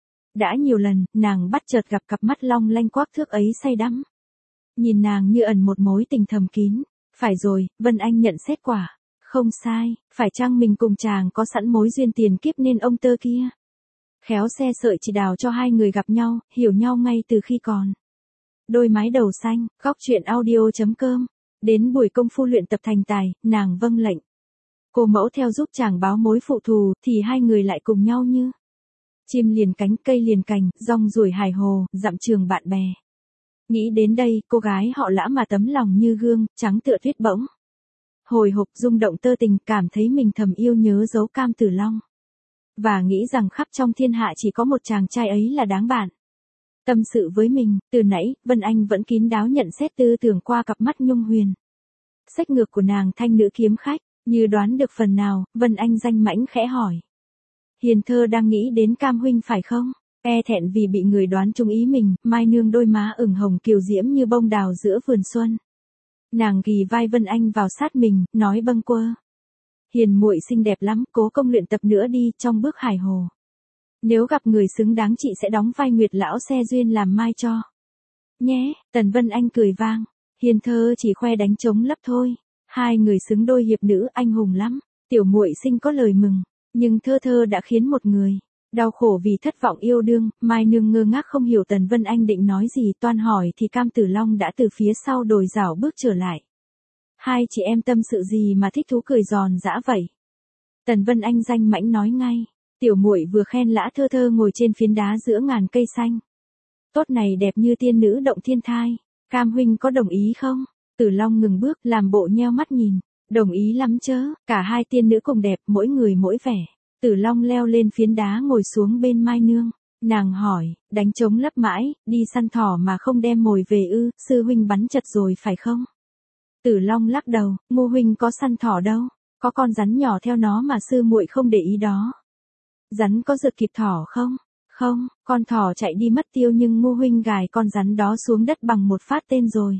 Đã nhiều lần, nàng bắt chợt gặp cặp mắt long lanh quắc thước ấy say đắm. Nhìn nàng như ẩn một mối tình thầm kín. Phải rồi, Vân Anh nhận xét quả. Không sai, phải chăng mình cùng chàng có sẵn mối duyên tiền kiếp nên ông tơ kia khéo xe sợi chỉ đào cho hai người gặp nhau, hiểu nhau ngay từ khi còn đôi mái đầu xanh. Góc truyện audio.com. Đến buổi công phu luyện tập thành tài, nàng vâng lệnh cô mẫu theo giúp chàng báo mối phụ thù, thì hai người lại cùng nhau như chim liền cánh, cây liền cành, rong ruổi hài hồ, dặm trường bạn bè. Nghĩ đến đây, cô gái họ Lã mà tấm lòng như gương, trắng tựa tuyết bỗng hồi hộp, rung động tơ tình, cảm thấy mình thầm yêu nhớ dấu Cam Tử Long. Và nghĩ rằng khắp trong thiên hạ chỉ có một chàng trai ấy là đáng bạn tâm sự với mình. Từ nãy, Vân Anh vẫn kín đáo nhận xét tư tưởng qua cặp mắt nhung huyền xách ngược của nàng thanh nữ kiếm khách. Như đoán được phần nào, Vân Anh danh mãnh khẽ hỏi. Hiền thơ đang nghĩ đến Cam huynh phải không? E thẹn vì bị người đoán trúng ý mình, Mai Nương đôi má ửng hồng kiều diễm như bông đào giữa vườn xuân. Nàng ghì vai Vân Anh vào sát mình, nói bâng quơ. Hiền muội xinh đẹp lắm, cố công luyện tập nữa đi, trong bước hải hồ. Nếu gặp người xứng đáng chị sẽ đóng vai Nguyệt lão xe duyên làm mai cho. Nhé, Tần Vân Anh cười vang. Hiền thơ chỉ khoe đánh trống lấp thôi. Hai người xứng đôi hiệp nữ anh hùng lắm. Tiểu muội sinh có lời mừng, nhưng thơ thơ đã khiến một người đau khổ vì thất vọng yêu đương. Mai Nương ngơ ngác không hiểu Tần Vân Anh định nói gì, toan hỏi thì Cam Tử Long đã từ phía sau đồi rảo bước trở lại. Hai chị em tâm sự gì mà thích thú cười giòn giã vậy? Tần Vân Anh danh mãnh nói ngay, tiểu muội vừa khen lã thơ thơ ngồi trên phiến đá giữa ngàn cây xanh. Tốt này đẹp như tiên nữ động thiên thai, Cam huynh có đồng ý không? Tử Long ngừng bước, làm bộ nheo mắt nhìn. Đồng ý lắm chớ, cả hai tiên nữ cùng đẹp, mỗi người mỗi vẻ. Tử Long leo lên phiến đá ngồi xuống bên Mai Nương. Nàng hỏi, đánh trống lấp mãi, đi săn thỏ mà không đem mồi về ư, sư huynh bắn chật rồi phải không? Tử Long lắc đầu, Ngô huynh có săn thỏ đâu, có con rắn nhỏ theo nó mà sư muội không để ý đó. Rắn có rượt kịp thỏ không? Không, con thỏ chạy đi mất tiêu nhưng Ngô huynh gài con rắn đó xuống đất bằng một phát tên rồi.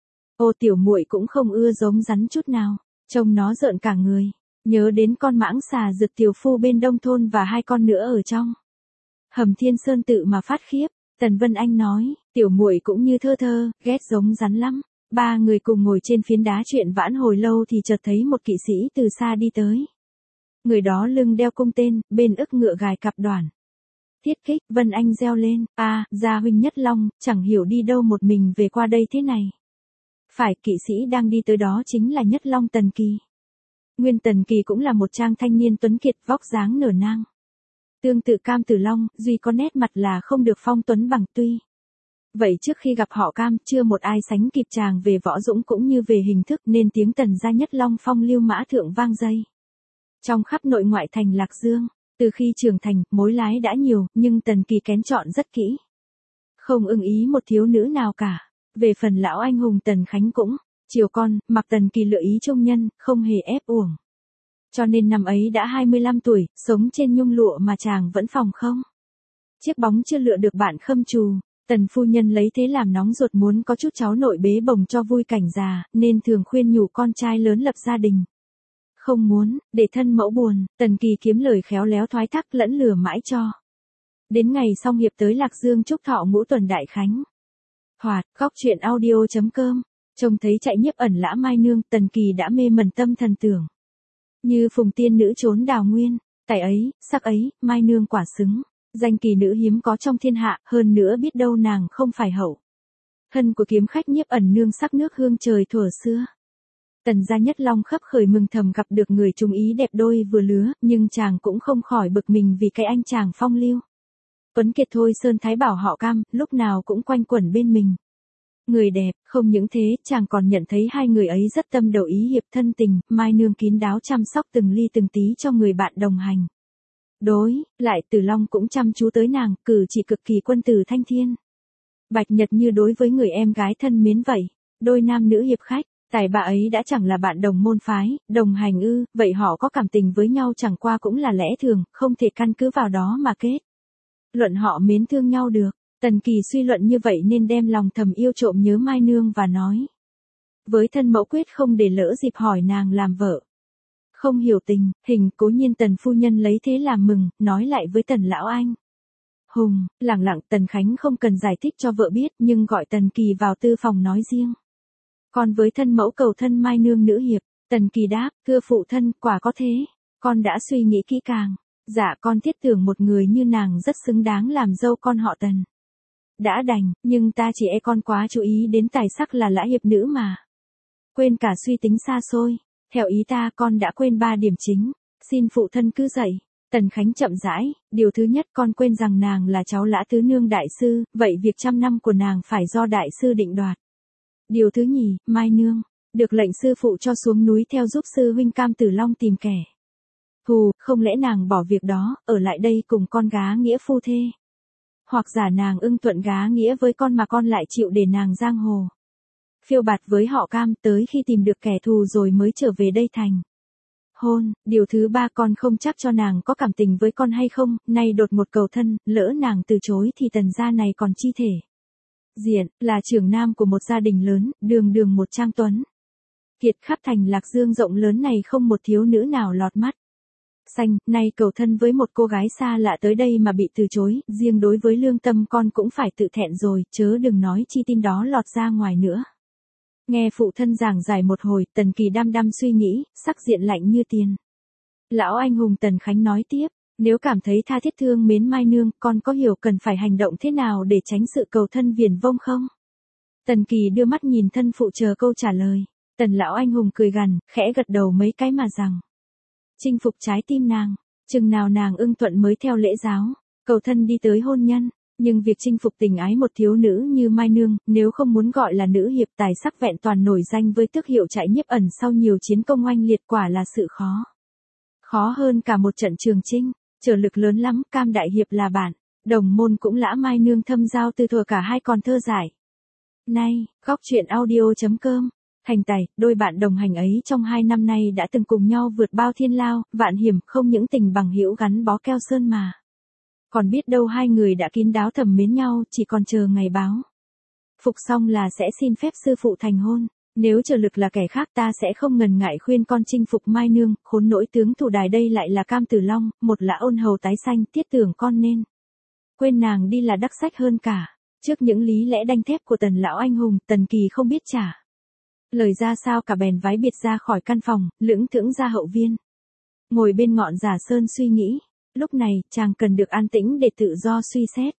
Ô tiểu muội cũng không ưa giống rắn chút nào, trông nó rợn cả người. Nhớ đến con mãng xà rực tiểu phu bên đông thôn và hai con nữa ở trong Hầm Thiên Sơn tự mà phát khiếp. Tần Vân Anh nói, tiểu muội cũng như thơ thơ, ghét giống rắn lắm. Ba người cùng ngồi trên phiến đá chuyện vãn hồi lâu thì chợt thấy một kỵ sĩ từ xa đi tới. Người đó lưng đeo cung tên, bên ức ngựa gài cặp đoản. Thiết kích, Vân Anh reo lên, a, gia huynh Nhất Long, chẳng hiểu đi đâu một mình về qua đây thế này. Phải, kỵ sĩ đang đi tới đó chính là Nhất Long Tần Kỳ. Nguyên Tần Kỳ cũng là một trang thanh niên tuấn kiệt vóc dáng nở nang. Tương tự Cam Tử Long, duy có nét mặt là không được phong tuấn bằng tuy. Vậy trước khi gặp họ Cam, chưa một ai sánh kịp chàng về võ dũng cũng như về hình thức nên tiếng Tần gia Nhất Long phong lưu mã thượng vang dây. Trong khắp nội ngoại thành Lạc Dương, từ khi trưởng thành, mối lái đã nhiều, nhưng Tần Kỳ kén chọn rất kỹ. Không ưng ý một thiếu nữ nào cả. Về phần lão anh hùng Tần Khánh cũng chiều con, mặc Tần Kỳ lựa ý trông nhân, không hề ép uổng. Cho nên năm ấy đã hai mươi lăm tuổi, sống trên nhung lụa mà chàng vẫn phòng không. Chiếc bóng chưa lựa được bạn khâm trù, Tần phu nhân lấy thế làm nóng ruột muốn có chút cháu nội bế bồng cho vui cảnh già, nên thường khuyên nhủ con trai lớn lập gia đình. Không muốn, để thân mẫu buồn, Tần Kỳ kiếm lời khéo léo thoái thác lẫn lừa mãi cho. Đến ngày song hiệp tới Lạc Dương chúc thọ ngũ tuần đại khánh. Hoạt, góc truyện audio chấm com, trông thấy chạy nhiếp ẩn lã Mai Nương, Tần Kỳ đã mê mẩn tâm thần tưởng. Như phùng tiên nữ trốn đào nguyên, tài ấy, sắc ấy, Mai Nương quả xứng. Danh kỳ nữ hiếm có trong thiên hạ, hơn nữa biết đâu nàng không phải hậu hân của kiếm khách nhiếp ẩn nương sắc nước hương trời thuở xưa. Tần gia Nhất Long khấp khởi mừng thầm gặp được người trung ý đẹp đôi vừa lứa, nhưng chàng cũng không khỏi bực mình vì cái anh chàng phong lưu. Tuấn kiệt thôi Sơn Thái Bảo họ Cam, lúc nào cũng quanh quẩn bên mình. Người đẹp, không những thế, chàng còn nhận thấy hai người ấy rất tâm đầu ý hiệp thân tình, Mai Nương kín đáo chăm sóc từng ly từng tí cho người bạn đồng hành. Đối, lại Tử Long cũng chăm chú tới nàng, cử chỉ cực kỳ quân tử thanh thiên. Bạch Nhật như đối với người em gái thân mến vậy, đôi nam nữ hiệp khách, tài bà ấy đã chẳng là bạn đồng môn phái, đồng hành ư, vậy họ có cảm tình với nhau chẳng qua cũng là lẽ thường, không thể căn cứ vào đó mà kết luận họ mến thương nhau được. Tần Kỳ suy luận như vậy nên đem lòng thầm yêu trộm nhớ Mai Nương và nói với thân mẫu quyết không để lỡ dịp hỏi nàng làm vợ. Không hiểu tình, hình, cố nhiên Tần phu nhân lấy thế làm mừng, nói lại với Tần lão anh hùng, lẳng lặng Tần Khánh không cần giải thích cho vợ biết, nhưng gọi Tần Kỳ vào tư phòng nói riêng. Con với thân mẫu cầu thân Mai Nương nữ hiệp. Tần Kỳ đáp, thưa phụ thân, quả có thế, con đã suy nghĩ kỹ càng. Dạ con thiết tưởng một người như nàng rất xứng đáng làm dâu con họ Tần. Đã đành, nhưng ta chỉ e con quá chú ý đến tài sắc là lã hiệp nữ mà. Quên cả suy tính xa xôi. Theo ý ta con đã quên ba điểm chính, xin phụ thân cứ dạy. Tần Khánh chậm rãi, điều thứ nhất con quên rằng nàng là cháu lã tứ nương đại sư, vậy việc trăm năm của nàng phải do đại sư định đoạt. Điều thứ nhì, Mai Nương được lệnh sư phụ cho xuống núi theo giúp sư huynh Cam Tử Long tìm kẻ hù, không lẽ nàng bỏ việc đó, ở lại đây cùng con gá nghĩa phu thê. Hoặc giả nàng ưng thuận gá nghĩa với con mà con lại chịu để nàng giang hồ phiêu bạt với họ Cam tới khi tìm được kẻ thù rồi mới trở về đây thành. hôn, điều thứ ba con không chắc cho nàng có cảm tình với con hay không, nay đột một cầu thân, lỡ nàng từ chối thì tần gia này còn chi thể. Diện, là trưởng nam của một gia đình lớn, đường đường một trang tuấn. Kiệt khắp thành Lạc Dương rộng lớn này không một thiếu nữ nào lọt mắt. Xanh, nay cầu thân với một cô gái xa lạ tới đây mà bị từ chối, riêng đối với lương tâm con cũng phải tự thẹn rồi, chớ đừng nói chi tin đó lọt ra ngoài nữa. Nghe phụ thân giảng giải một hồi, Tần Kỳ đăm đăm suy nghĩ, sắc diện lạnh như tiền. Lão anh hùng Tần Khánh nói tiếp, nếu cảm thấy tha thiết thương mến Mai Nương, con có hiểu cần phải hành động thế nào để tránh sự cầu thân viển vông không? Tần Kỳ đưa mắt nhìn thân phụ chờ câu trả lời. Tần lão anh hùng cười gằn, khẽ gật đầu mấy cái mà rằng. Chinh phục trái tim nàng, chừng nào nàng ưng thuận mới theo lễ giáo, cầu thân đi tới hôn nhân. Nhưng việc chinh phục tình ái một thiếu nữ như Mai Nương, nếu không muốn gọi là nữ hiệp tài sắc vẹn toàn nổi danh với tước hiệu trại nhiếp ẩn sau nhiều chiến công oanh liệt quả là sự khó. Khó hơn cả một trận trường chinh, trở lực lớn lắm, Cam đại hiệp là bạn, đồng môn cũng lã Mai Nương thâm giao từ thuở cả hai còn thơ giải. Nay, góc truyện audio.com, thành tài, đôi bạn đồng hành ấy trong hai năm nay đã từng cùng nhau vượt bao thiên lao, vạn hiểm, không những tình bằng hữu gắn bó keo sơn mà. Còn biết đâu hai người đã kín đáo thầm mến nhau, chỉ còn chờ ngày báo. Phục xong là sẽ xin phép sư phụ thành hôn, nếu trợ lực là kẻ khác ta sẽ không ngần ngại khuyên con chinh phục Mai Nương, khốn nỗi tướng thủ đài đây lại là Cam Tử Long, một là ôn hầu tái xanh, tiết tưởng con nên quên nàng đi là đắc sách hơn cả. Trước những lý lẽ đanh thép của Tần lão anh hùng, Tần Kỳ không biết trả lời ra sao cả, bèn vái biệt ra khỏi căn phòng, lững thững ra hậu viên. Ngồi bên ngọn giả sơn suy nghĩ. Lúc này, chàng cần được an tĩnh để tự do suy xét.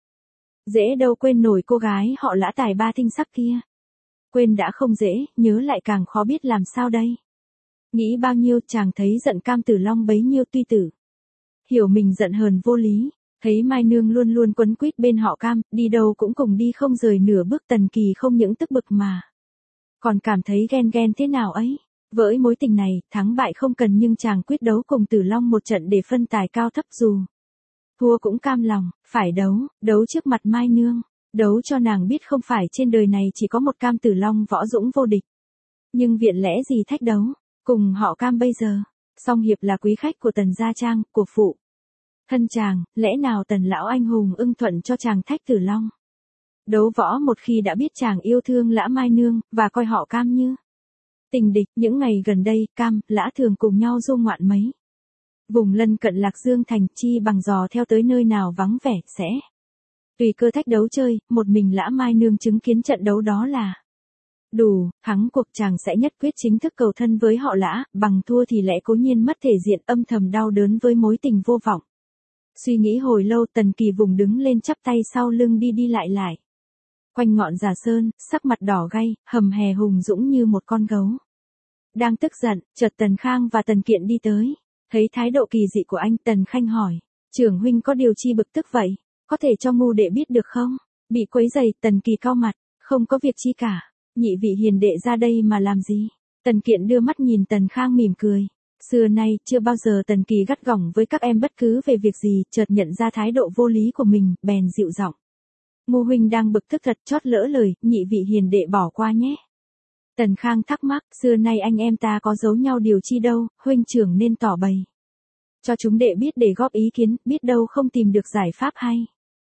Dễ đâu quên nổi cô gái họ Lã tài ba tinh sắc kia. Quên đã không dễ, nhớ lại càng khó biết làm sao đây. Nghĩ bao nhiêu chàng thấy giận Cam Tử Long bấy nhiêu tuy tử. Hiểu mình giận hờn vô lý, thấy Mai Nương luôn luôn quấn quýt bên họ Cam, đi đâu cũng cùng đi không rời nửa bước. Tần Kỳ không những tức bực mà còn cảm thấy ghen ghen thế nào ấy. Với mối tình này, thắng bại không cần nhưng chàng quyết đấu cùng Tử Long một trận để phân tài cao thấp, dù thua cũng cam lòng, phải đấu, đấu trước mặt Mai Nương, đấu cho nàng biết không phải trên đời này chỉ có một Cam Tử Long võ dũng vô địch. Nhưng viện lẽ gì thách đấu, cùng họ Cam bây giờ, song hiệp là quý khách của Tần gia trang, của phụ thân chàng, lẽ nào Tần lão anh hùng ưng thuận cho chàng thách Tử Long? Đấu võ một khi đã biết chàng yêu thương lã Mai Nương, và coi họ Cam như tình địch. Những ngày gần đây, Cam, Lã thường cùng nhau du ngoạn mấy vùng lân cận Lạc Dương thành, chi bằng dò theo tới nơi nào vắng vẻ, sẽ tùy cơ thách đấu chơi. Một mình Lã Mai Nương chứng kiến trận đấu đó là đủ, thắng cuộc chàng sẽ nhất quyết chính thức cầu thân với họ Lã, bằng thua thì lẽ cố nhiên mất thể diện, âm thầm đau đớn với mối tình vô vọng. Suy nghĩ hồi lâu, Tần Kỳ vùng đứng lên chắp tay sau lưng đi đi lại lại quanh ngọn giả sơn, sắc mặt đỏ gay, hầm hè hùng dũng như một con gấu. Đang tức giận, chợt Tần Khang và Tần Kiện đi tới. Thấy thái độ kỳ dị của anh, Tần Khanh hỏi, trưởng huynh có điều chi bực tức vậy, có thể cho ngu đệ biết được không? Bị quấy rầy, Tần Kỳ cau mặt, không có việc chi cả, nhị vị hiền đệ ra đây mà làm gì? Tần Kiện đưa mắt nhìn Tần Khang mỉm cười. Xưa nay, chưa bao giờ Tần Kỳ gắt gỏng với các em bất cứ về việc gì, chợt nhận ra thái độ vô lý của mình, bèn dịu giọng. Ngô huynh đang bực tức thật, chót lỡ lời, nhị vị hiền đệ bỏ qua nhé. Tần Khang thắc mắc, xưa nay anh em ta có giấu nhau điều chi đâu, huynh trưởng nên tỏ bày cho chúng đệ biết để góp ý kiến, biết đâu không tìm được giải pháp hay.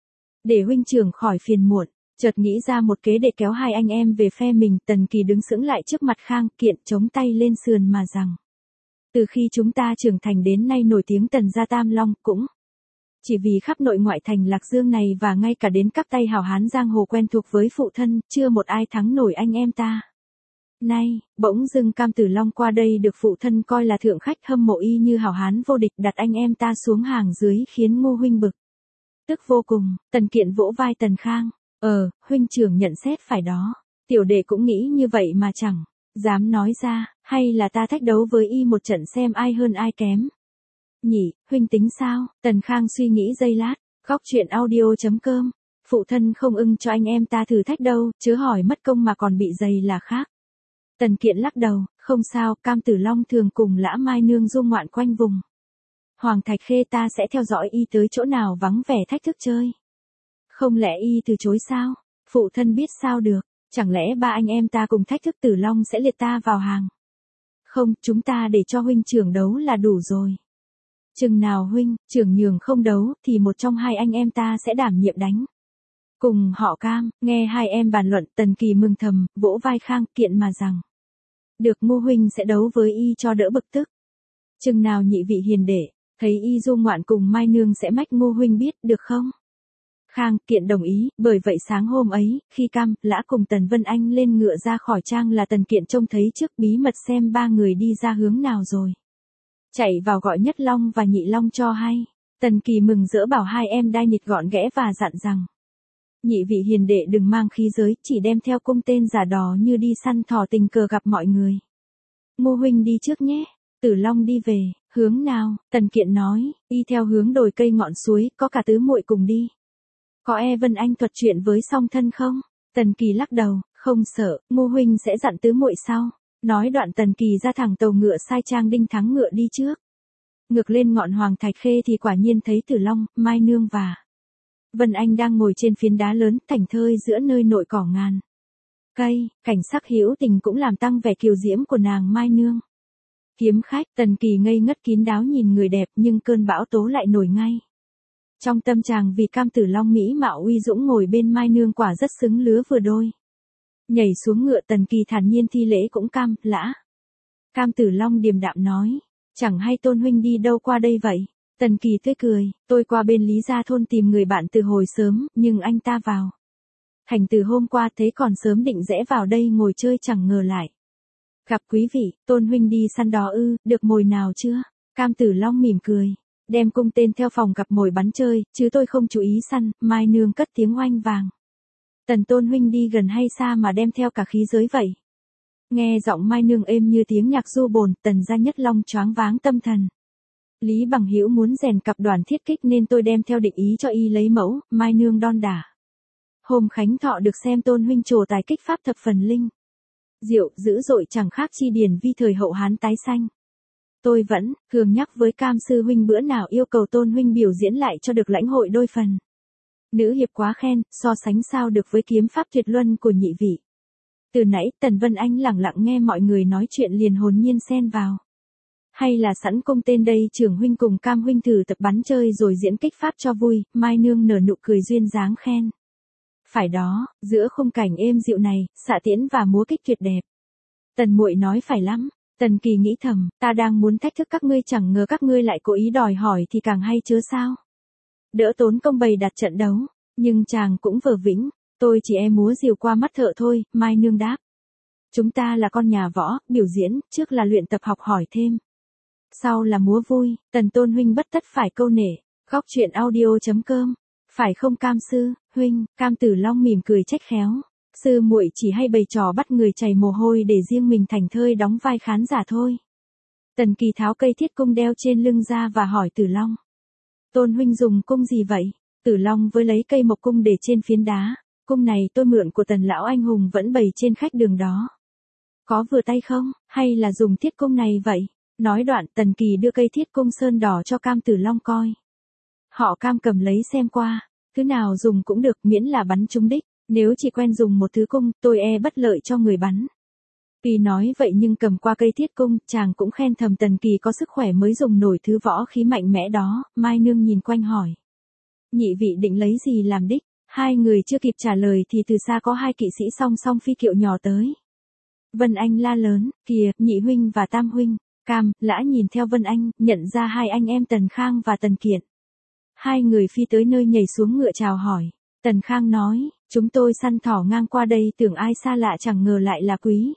Để huynh trưởng khỏi phiền muộn, chợt nghĩ ra một kế để kéo hai anh em về phe mình. Tần Kỳ đứng sững lại trước mặt Khang, Kiện chống tay lên sườn mà rằng. Từ khi chúng ta trưởng thành đến nay nổi tiếng Tần gia Tam Long, cũng chỉ vì khắp nội ngoại thành Lạc Dương này và ngay cả đến các tay hào hán giang hồ quen thuộc với phụ thân, chưa một ai thắng nổi anh em ta. Nay, bỗng dưng Cam Tử Long qua đây được phụ thân coi là thượng khách, hâm mộ y như hào hán vô địch, đặt anh em ta xuống hàng dưới, khiến Ngô huynh bực tức vô cùng. Tần Kiện vỗ vai Tần Khang, ờ, huynh trưởng nhận xét phải đó, tiểu đệ cũng nghĩ như vậy mà chẳng dám nói ra, hay là ta thách đấu với y một trận xem ai hơn ai kém nhỉ, huynh tính sao? Tần Khang suy nghĩ giây lát, góc truyện audio.com, phụ thân không ưng cho anh em ta thử thách đâu, chớ hỏi mất công mà còn bị dày là khác. Tần Kiện lắc đầu, không sao, Cam Tử Long thường cùng Lã Mai Nương du ngoạn quanh vùng Hoàng Thạch Khê, ta sẽ theo dõi y tới chỗ nào vắng vẻ thách thức chơi. Không lẽ y từ chối sao? Phụ thân biết sao được, chẳng lẽ ba anh em ta cùng thách thức Tử Long sẽ liệt ta vào hàng Không, chúng ta để cho huynh trưởng đấu là đủ rồi. Chừng nào huynh, trưởng nhường không đấu, thì một trong hai anh em ta sẽ đảm nhiệm đánh. Cùng họ Cam, nghe hai em bàn luận, Tần Kỳ mừng thầm, vỗ vai Khang, kiện mà rằng. Được, Ngô huynh sẽ đấu với y cho đỡ bực tức. Chừng nào nhị vị hiền đệ, thấy y du ngoạn cùng Mai Nương sẽ mách Ngô huynh biết, được không? Khang, kiện đồng ý, bởi vậy sáng hôm ấy, khi Cam, Lã cùng Tần Vân Anh lên ngựa ra khỏi trang là Tần Kiện trông thấy trước bí mật xem ba người đi ra hướng nào rồi. Chạy vào gọi Nhất Long và Nhị Long cho hay. Tần Kỳ mừng rỡ bảo hai em đai nịt gọn ghẽ và dặn rằng. Nhị vị hiền đệ đừng mang khí giới, chỉ đem theo cung tên giả đò như đi săn thỏ tình cờ gặp mọi người. Ngô huynh đi trước nhé. Tử Long đi về, hướng nào? Tần Kiện nói, y theo hướng đồi cây ngọn suối, có cả tứ muội cùng đi. Có e Vân Anh thuật chuyện với song thân không? Tần Kỳ lắc đầu, không sợ, Ngô huynh sẽ dặn tứ muội sau. Nói đoạn Tần Kỳ ra thẳng tàu ngựa sai Trang Đinh Thắng ngựa đi trước. Ngược lên ngọn Hoàng Thạch Khê thì quả nhiên thấy Tử Long, Mai Nương và Vân Anh đang ngồi trên phiến đá lớn, thảnh thơi giữa nơi nội cỏ ngàn cây, cảnh sắc hữu tình cũng làm tăng vẻ kiều diễm của nàng Mai Nương. Kiếm khách, Tần Kỳ ngây ngất kín đáo nhìn người đẹp nhưng cơn bão tố lại nổi ngay. Trong tâm chàng vì Cam Tử Long mỹ mạo uy dũng ngồi bên Mai Nương quả rất xứng lứa vừa đôi. Nhảy xuống ngựa Tần Kỳ thản nhiên thi lễ cũng Cam, Lã. Cam Tử Long điềm đạm nói, chẳng hay Tôn huynh đi đâu qua đây vậy? Tần Kỳ tươi cười, tôi qua bên Lý Gia thôn tìm người bạn từ hồi sớm, nhưng anh ta vào thành từ hôm qua thấy còn sớm định rẽ vào đây ngồi chơi chẳng ngờ lại. Gặp quý vị, Tôn huynh đi săn đó ư, được mồi nào chưa? Cam Tử Long mỉm cười, đem cung tên theo phòng gặp mồi bắn chơi, chứ tôi không chú ý săn. Mai Nương cất tiếng oanh vàng. Tần Tôn huynh đi gần hay xa mà đem theo cả khí giới vậy? Nghe giọng Mai Nương êm như tiếng nhạc du bồn, Tần gia Nhất Long choáng váng tâm thần. Lý Bằng Hữu muốn rèn cặp đoàn thiết kích nên tôi đem theo định ý cho y lấy mẫu. Mai Nương đon đả. Hôm khánh thọ được xem Tôn huynh trổ tài kích pháp thập phần linh diệu, dữ dội chẳng khác chi điển vi thời hậu Hán tái sanh. Tôi vẫn thường nhắc với Cam sư huynh bữa nào yêu cầu Tôn huynh biểu diễn lại cho được lãnh hội đôi phần. Nữ hiệp quá khen, so sánh sao được với kiếm pháp tuyệt luân của nhị vị. Từ nãy Tần Vân Anh lặng lặng nghe mọi người nói chuyện liền hồn nhiên xen vào. Hay là sẵn công tên đây trưởng huynh cùng Cam huynh thử tập bắn chơi rồi diễn kích pháp cho vui. Mai Nương nở nụ cười duyên dáng khen. Phải đó, giữa khung cảnh êm dịu này, xạ tiễn và múa kích tuyệt đẹp. Tần muội nói phải lắm. Tần Kỳ nghĩ thầm, ta đang muốn thách thức các ngươi chẳng ngờ các ngươi lại cố ý đòi hỏi thì càng hay chớ sao. Đỡ tốn công bày đặt trận đấu, nhưng chàng cũng vờ vĩnh, tôi chỉ e múa rìu qua mắt thợ thôi. Mai Nương đáp. Chúng ta là con nhà võ, biểu diễn, trước là luyện tập học hỏi thêm. Sau là múa vui, Tần Tôn huynh bất tất phải câu nể. Góc truyện audio chấm com. Phải không Cam sư, huynh? Cam Tử Long mỉm cười trách khéo. Sư muội chỉ hay bày trò bắt người chảy mồ hôi để riêng mình thành thơi đóng vai khán giả thôi. Tần Kỳ tháo cây thiết cung đeo trên lưng ra và hỏi Tử Long. Tôn huynh dùng cung gì vậy? Tử Long với lấy cây mộc cung để trên phiến đá. Cung này tôi mượn của Tần lão anh hùng vẫn bày trên khách đường đó. Có vừa tay không, hay là dùng thiết cung này vậy? Nói đoạn Tần Kỳ đưa cây thiết cung sơn đỏ cho Cam Tử Long coi. Họ Cam cầm lấy xem qua, thứ nào dùng cũng được miễn là bắn trúng đích, nếu chỉ quen dùng một thứ cung, tôi e bất lợi cho người bắn. Kỳ nói vậy nhưng cầm qua cây thiết cung, chàng cũng khen thầm Tần Kỳ có sức khỏe mới dùng nổi thứ võ khí mạnh mẽ đó. Mai Nương nhìn quanh hỏi. Nhị vị định lấy gì làm đích? Hai người chưa kịp trả lời thì từ xa có hai kỵ sĩ song song phi kiệu nhỏ tới. Vân Anh la lớn, kìa, nhị huynh và tam huynh. Cam, Lã nhìn theo Vân Anh, nhận ra hai anh em Tần Khang và Tần Kiện. Hai người phi tới nơi nhảy xuống ngựa chào hỏi. Tần Khang nói, chúng tôi săn thỏ ngang qua đây tưởng ai xa lạ chẳng ngờ lại là quý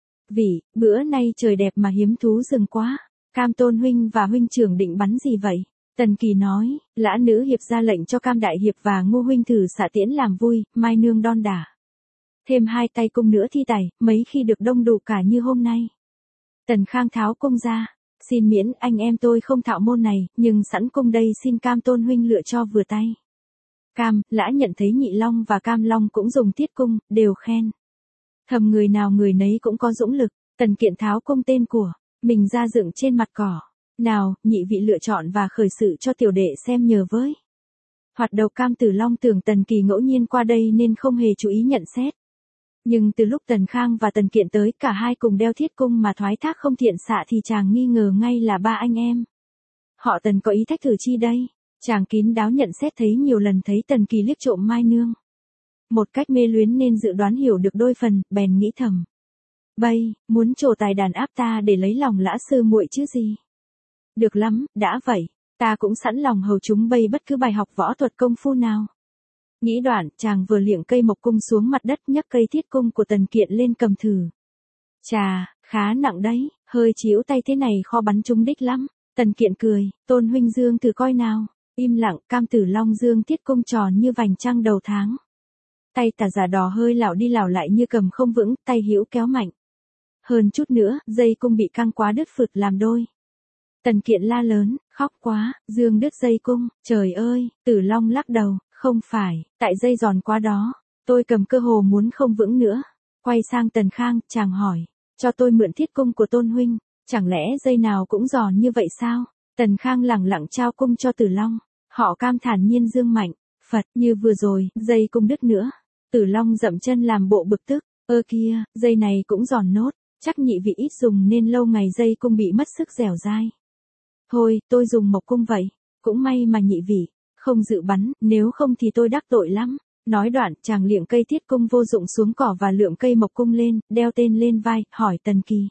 vị, bữa nay trời đẹp mà hiếm thú rừng quá. Cam Tôn huynh và huynh trưởng định bắn gì vậy? Tần Kỳ nói, Lã nữ hiệp ra lệnh cho Cam đại hiệp và Ngô huynh thử xạ tiễn làm vui. Mai Nương đon đả. Thêm hai tay cung nữa thi tài, mấy khi được đông đủ cả như hôm nay. Tần Khang tháo cung ra. Xin miễn, anh em tôi không thạo môn này, nhưng sẵn cung đây xin Cam Tôn huynh lựa cho vừa tay. Cam, Lã nhận thấy Nhị Long và Cam Long cũng dùng thiết cung, đều khen. Thầm người nào người nấy cũng có dũng lực. Tần Kiện tháo cung tên của mình ra dựng trên mặt cỏ. Nào, nhị vị lựa chọn và khởi sự cho tiểu đệ xem nhờ với. Hoạt đầu Cam Tử Long tưởng Tần Kỳ ngẫu nhiên qua đây nên không hề chú ý nhận xét. Nhưng từ lúc Tần Khang và Tần Kiện tới, cả hai cùng đeo thiết cung mà thoái thác không thiện xạ thì chàng nghi ngờ ngay là ba anh em. Họ Tần có ý thách thử chi đây? Chàng kín đáo nhận xét thấy nhiều lần thấy Tần Kỳ liếc trộm Mai Nương. Một cách mê luyến nên dự đoán hiểu được đôi phần, bèn nghĩ thầm. Bây, muốn trổ tài đàn áp ta để lấy lòng lã sư muội chứ gì. Được lắm, đã vậy, ta cũng sẵn lòng hầu chúng bây bất cứ bài học võ thuật công phu nào. Nghĩ đoạn, chàng vừa liệng cây mộc cung xuống mặt đất nhấc cây thiết cung của Tần Kiện lên cầm thử. Chà, khá nặng đấy, hơi chiếu tay thế này khó bắn trúng đích lắm. Tần Kiện cười, Tôn huynh dương thử coi nào. Im lặng, Cam Tử Long dương thiết cung tròn như vành trăng đầu tháng. Tay tà giả đỏ hơi lảo đi lảo lại như cầm không vững, tay hữu kéo mạnh. Hơn chút nữa, dây cung bị căng quá đứt phượt làm đôi. Tần Kiện la lớn, khóc quá, dương đứt dây cung, trời ơi, Tử Long lắc đầu, không phải, tại dây giòn quá đó, tôi cầm cơ hồ muốn không vững nữa. Quay sang Tần Khang, chàng hỏi, cho tôi mượn thiết cung của Tôn huynh, chẳng lẽ dây nào cũng giòn như vậy sao? Tần Khang lẳng lặng trao cung cho Tử Long, họ Cam thản nhiên dương mạnh, Phật, như vừa rồi, dây cung đứt nữa. Tử Long dậm chân làm bộ bực tức, ơ kia, dây này cũng giòn nốt, chắc nhị vị ít dùng nên lâu ngày dây cung bị mất sức dẻo dai. Thôi, tôi dùng mộc cung vậy, cũng may mà nhị vị không dự bắn, nếu không thì tôi đắc tội lắm. Nói đoạn, chàng liệng cây thiết cung vô dụng xuống cỏ và lượm cây mộc cung lên, đeo tên lên vai, hỏi Tần Kỳ.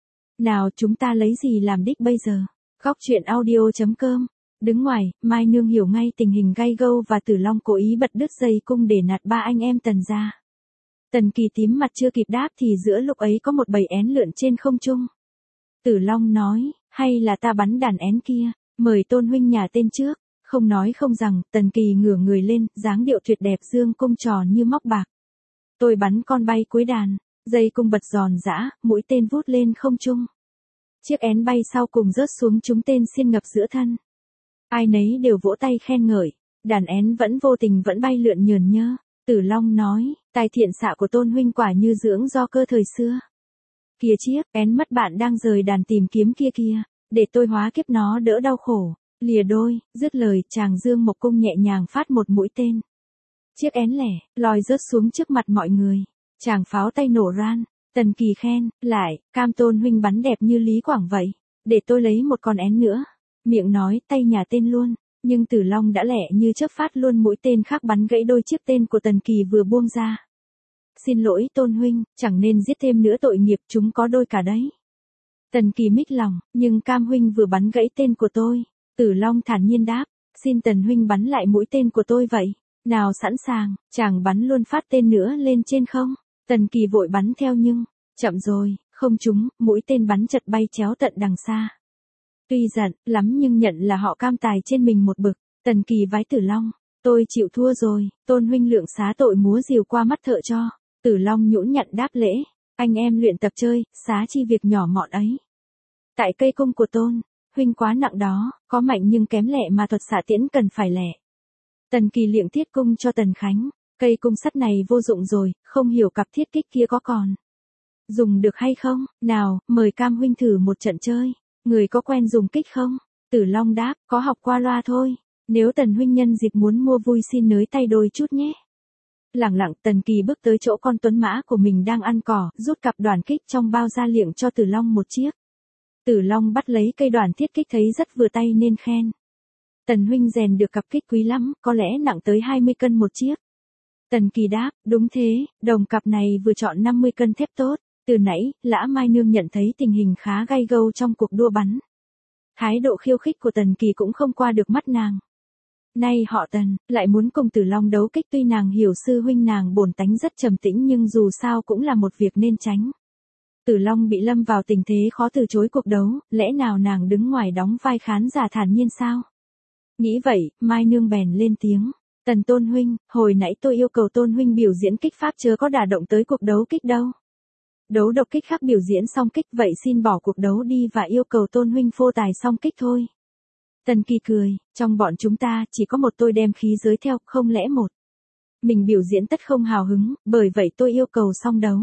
Nào chúng ta lấy gì làm đích bây giờ? Góc truyện audio chấm com. Đứng ngoài, Mai Nương hiểu ngay tình hình gay gâu và Tử Long cố ý bật đứt dây cung để nạt ba anh em Tần ra. Tần Kỳ tím mặt chưa kịp đáp thì giữa lúc ấy có một bầy én lượn trên không trung. Tử Long nói, hay là ta bắn đàn én kia, mời Tôn huynh nhà tên trước. Không nói không rằng, Tần Kỳ ngửa người lên, dáng điệu tuyệt đẹp dương cung tròn như móc bạc. Tôi bắn con bay cuối đàn, dây cung bật giòn giã, mũi tên vút lên không trung. Chiếc én bay sau cùng rớt xuống trúng tên xiên ngập giữa thân. Ai nấy đều vỗ tay khen ngợi, đàn én vẫn vô tình vẫn bay lượn nhờn nhơ. Tử Long nói, tài thiện xạ của Tôn huynh quả như dưỡng do cơ thời xưa. Kia chiếc én mất bạn đang rời đàn tìm kiếm kia kia, để tôi hóa kiếp nó đỡ đau khổ. Lìa đôi, dứt lời, chàng dương mộc cung nhẹ nhàng phát một mũi tên. Chiếc én lẻ, lòi rớt xuống trước mặt mọi người. Chàng pháo tay nổ ran. Tần Kỳ khen, lại, Cam Tôn huynh bắn đẹp như Lý Quảng vậy. Để tôi lấy một con én nữa. Miệng nói, tay nhà tên luôn. Nhưng Tử Long đã lẹ như chớp phát luôn mũi tên khác bắn gãy đôi chiếc tên của Tần Kỳ vừa buông ra. Xin lỗi Tôn huynh, chẳng nên giết thêm nữa tội nghiệp, chúng có đôi cả đấy. Tần Kỳ mích lòng, nhưng Cam huynh vừa bắn gãy tên của tôi. Tử Long thản nhiên đáp, xin Tần huynh bắn lại mũi tên của tôi vậy. Nào sẵn sàng, chàng bắn luôn phát tên nữa lên trên không. Tần Kỳ vội bắn theo nhưng, chậm rồi, không trúng, mũi tên bắn chật bay chéo tận đằng xa. Tuy giận lắm nhưng nhận là họ Cam tài trên mình một bực. Tần Kỳ vái Tử Long, tôi chịu thua rồi, Tôn huynh lượng xá tội múa rìu qua mắt thợ cho. Tử Long nhũn nhặn đáp lễ, anh em luyện tập chơi, xá chi việc nhỏ mọn ấy. Tại cây cung của Tôn huynh quá nặng đó, có mạnh nhưng kém lẹ mà thuật xạ tiễn cần phải lẹ. Tần Kỳ liệng thiết cung cho Tần Khánh, cây cung sắt này vô dụng rồi, không hiểu cặp thiết kích kia có còn dùng được hay không, nào, mời Cam huynh thử một trận chơi, người có quen dùng kích không? Tử Long đáp, có học qua loa thôi, nếu Tần huynh nhân dịp muốn mua vui xin nới tay đôi chút nhé. Lẳng lặng Tần Kỳ bước tới chỗ con tuấn mã của mình đang ăn cỏ, rút cặp đoàn kích trong bao ra liệng cho Tử Long một chiếc. Tử Long bắt lấy cây đoàn thiết kích thấy rất vừa tay nên khen. Tần huynh rèn được cặp kích quý lắm, có lẽ nặng tới hai mươi cân một chiếc. Tần Kỳ đáp, đúng thế, đồng cặp này vừa chọn năm mươi cân thép tốt. Từ nãy, Lã Mai Nương nhận thấy tình hình khá gay gâu trong cuộc đua bắn. Thái độ khiêu khích của Tần Kỳ cũng không qua được mắt nàng. Nay họ Tần, lại muốn cùng Tử Long đấu kích, tuy nàng hiểu sư huynh nàng bổn tánh rất trầm tĩnh nhưng dù sao cũng là một việc nên tránh. Tử Long bị lâm vào tình thế khó từ chối cuộc đấu, lẽ nào nàng đứng ngoài đóng vai khán giả thản nhiên sao? Nghĩ vậy, Mai Nương bèn lên tiếng. Tần Tôn huynh, hồi nãy tôi yêu cầu Tôn huynh biểu diễn kích pháp chớ có đả động tới cuộc đấu kích đâu. Đấu độc kích khác biểu diễn song kích, vậy xin bỏ cuộc đấu đi và yêu cầu Tôn huynh phô tài song kích thôi. Tần Kỳ cười, trong bọn chúng ta chỉ có một tôi đem khí giới theo, không lẽ một mình biểu diễn tất không hào hứng, bởi vậy tôi yêu cầu song đấu.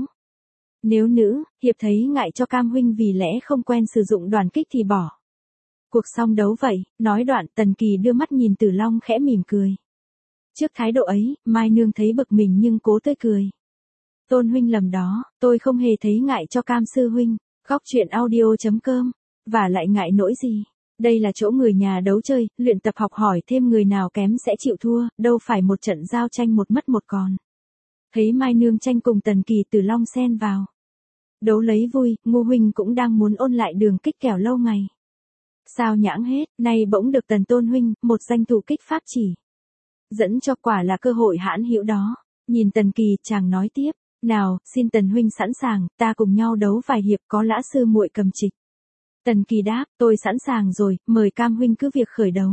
Nếu nữ, hiệp thấy ngại cho Cam huynh vì lẽ không quen sử dụng đoàn kích thì bỏ cuộc song đấu vậy. Nói đoạn, Tần Kỳ đưa mắt nhìn Tử Long khẽ mỉm cười. Trước thái độ ấy, Mai Nương thấy bực mình nhưng cố tươi cười. Tôn huynh lầm đó, tôi không hề thấy ngại cho Cam sư huynh. Góc truyện audio.com. Và lại ngại nỗi gì? Đây là chỗ người nhà đấu chơi, luyện tập học hỏi thêm người nào kém sẽ chịu thua, đâu phải một trận giao tranh một mất một còn. Thấy Mai Nương tranh cùng Tần Kỳ Tử Long xen vào đấu lấy vui, Ngô huynh cũng đang muốn ôn lại đường kích kẻo lâu ngày. Sao nhãng hết, nay bỗng được Tần Tôn huynh, một danh thủ kích pháp chỉ dẫn cho, quả là cơ hội hãn hữu đó. Nhìn Tần Kỳ, chàng nói tiếp, nào, xin Tần huynh sẵn sàng, ta cùng nhau đấu vài hiệp, có Lã sư muội cầm trịch. Tần Kỳ đáp, tôi sẵn sàng rồi, mời Cam huynh cứ việc khởi đấu.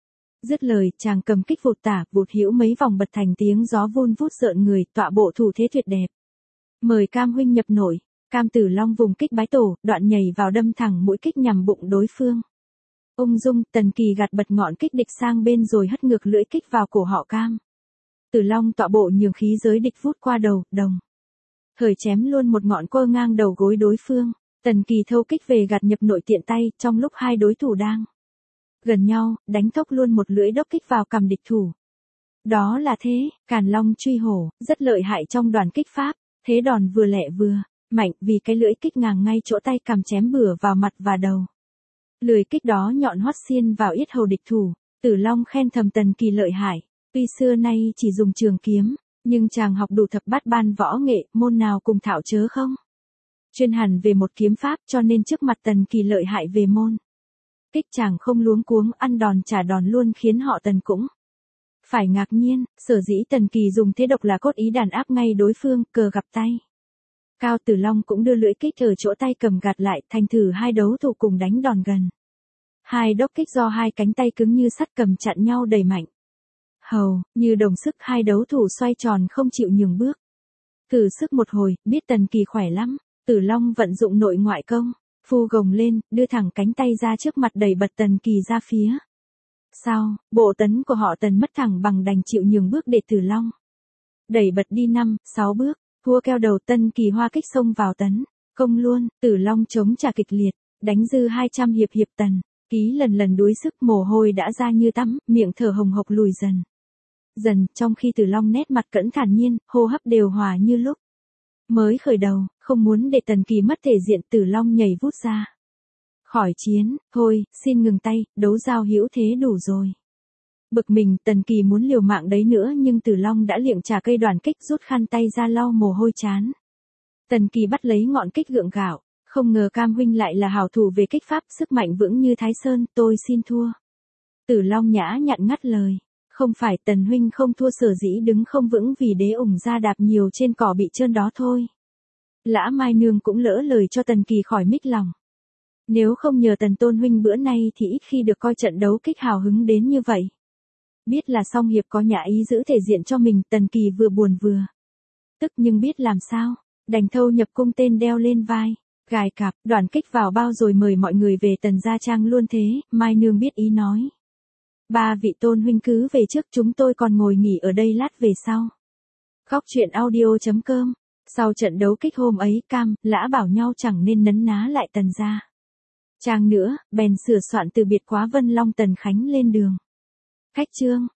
Dứt lời, chàng cầm kích vụt tả, vụt hữu mấy vòng bật thành tiếng gió vun vút rợn người, tọa bộ thủ thế tuyệt đẹp. Mời Cam huynh nhập nổi. Cam Tử Long vùng kích bái tổ, đoạn nhảy vào đâm thẳng mũi kích nhằm bụng đối phương. Ung dung, Tần Kỳ gạt bật ngọn kích địch sang bên rồi hất ngược lưỡi kích vào cổ họ Cam. Tử Long tọa bộ nhường khí giới địch vút qua đầu, đồng thời chém luôn một ngọn quơ ngang đầu gối đối phương. Tần Kỳ thâu kích về gạt nhập nội tiện tay, trong lúc hai đối thủ đang gần nhau, đánh thốc luôn một lưỡi đốc kích vào cằm địch thủ. Đó là thế, Càn Long truy hổ, rất lợi hại trong đoàn kích pháp, thế đòn vừa lẹ vừa mạnh, vì cái lưỡi kích ngang ngay chỗ tay cằm chém bừa vào mặt và đầu. Lưỡi kích đó nhọn hoắt xiên vào yết hầu địch thủ. Tử Long khen thầm Tần Kỳ lợi hại, tuy xưa nay chỉ dùng trường kiếm, nhưng chàng học đủ thập bát ban võ nghệ, môn nào cùng thạo chớ không? Chuyên hẳn về một kiếm pháp, cho nên trước mặt Tần Kỳ lợi hại về môn kích chàng không luống cuống, ăn đòn trả đòn luôn, khiến họ Tần cũng phải ngạc nhiên. Sở dĩ Tần Kỳ dùng thế độc là cốt ý đàn áp ngay đối phương, cờ gặp tay Cao. Tử Long cũng đưa lưỡi kích ở chỗ tay cầm gạt lại, thành thử hai đấu thủ cùng đánh đòn gần. Hai đốc kích do hai cánh tay cứng như sắt cầm chặn nhau đầy mạnh. Hầu, như đồng sức, hai đấu thủ xoay tròn không chịu nhường bước. Thử sức một hồi, biết Tần Kỳ khỏe lắm, Tử Long vận dụng nội ngoại công, phu gồng lên, đưa thẳng cánh tay ra trước mặt đẩy bật Tần Kỳ ra phía sau. Bộ tấn của họ Tần mất thẳng bằng, đành chịu nhường bước để Tử Long đẩy bật đi năm, sáu bước. Thua keo đầu, Tần Kỳ hoa kích xông vào tấn công luôn. Tử Long chống trả kịch liệt, đánh dư hai trăm hiệp. Hiệp Tần Ký lần lần đuối sức, mồ hôi đã ra như tắm, miệng thở hồng hộc lùi dần dần, trong khi Tử Long nét mặt cẩn thản nhiên, hô hấp đều hòa như lúc mới khởi đầu. Không muốn để Tần Kỳ mất thể diện, Tử Long nhảy vút ra khỏi chiến. Thôi, xin ngừng tay, đấu giao hữu thế đủ rồi. Bực mình, Tần Kỳ muốn liều mạng đấy nữa, nhưng Tử Long đã liệng trả cây đoàn kích, rút khăn tay ra lau mồ hôi chán. Tần Kỳ bắt lấy ngọn kích gượng gạo, không ngờ Cam huynh lại là hảo thủ về kích pháp, sức mạnh vững như Thái Sơn, tôi xin thua. Tử Long nhã nhặn ngắt lời, không phải, Tần huynh không thua, sở dĩ đứng không vững vì đế ủng ra đạp nhiều trên cỏ bị trơn đó thôi. Lã Mai Nương cũng lỡ lời cho Tần Kỳ khỏi mít lòng. Nếu không nhờ Tần Tôn huynh bữa nay thì ít khi được coi trận đấu kích hào hứng đến như vậy. Biết là song hiệp có nhã ý giữ thể diện cho mình, Tần Kỳ vừa buồn vừa tức, nhưng biết làm sao, đành thâu nhập cung tên đeo lên vai, gài cặp, đoàn kích vào bao rồi mời mọi người về Tần gia trang luôn. Thế, Mai Nương biết ý nói, ba vị Tôn huynh cứ về trước, chúng tôi còn ngồi nghỉ ở đây lát về sau. Góc truyện audio.com. Sau trận đấu kích hôm ấy, Cam, Lã bảo nhau chẳng nên nấn ná lại Tần gia trang nữa, bèn sửa soạn từ biệt quá Vân Long Tần Khánh lên đường khách Trương.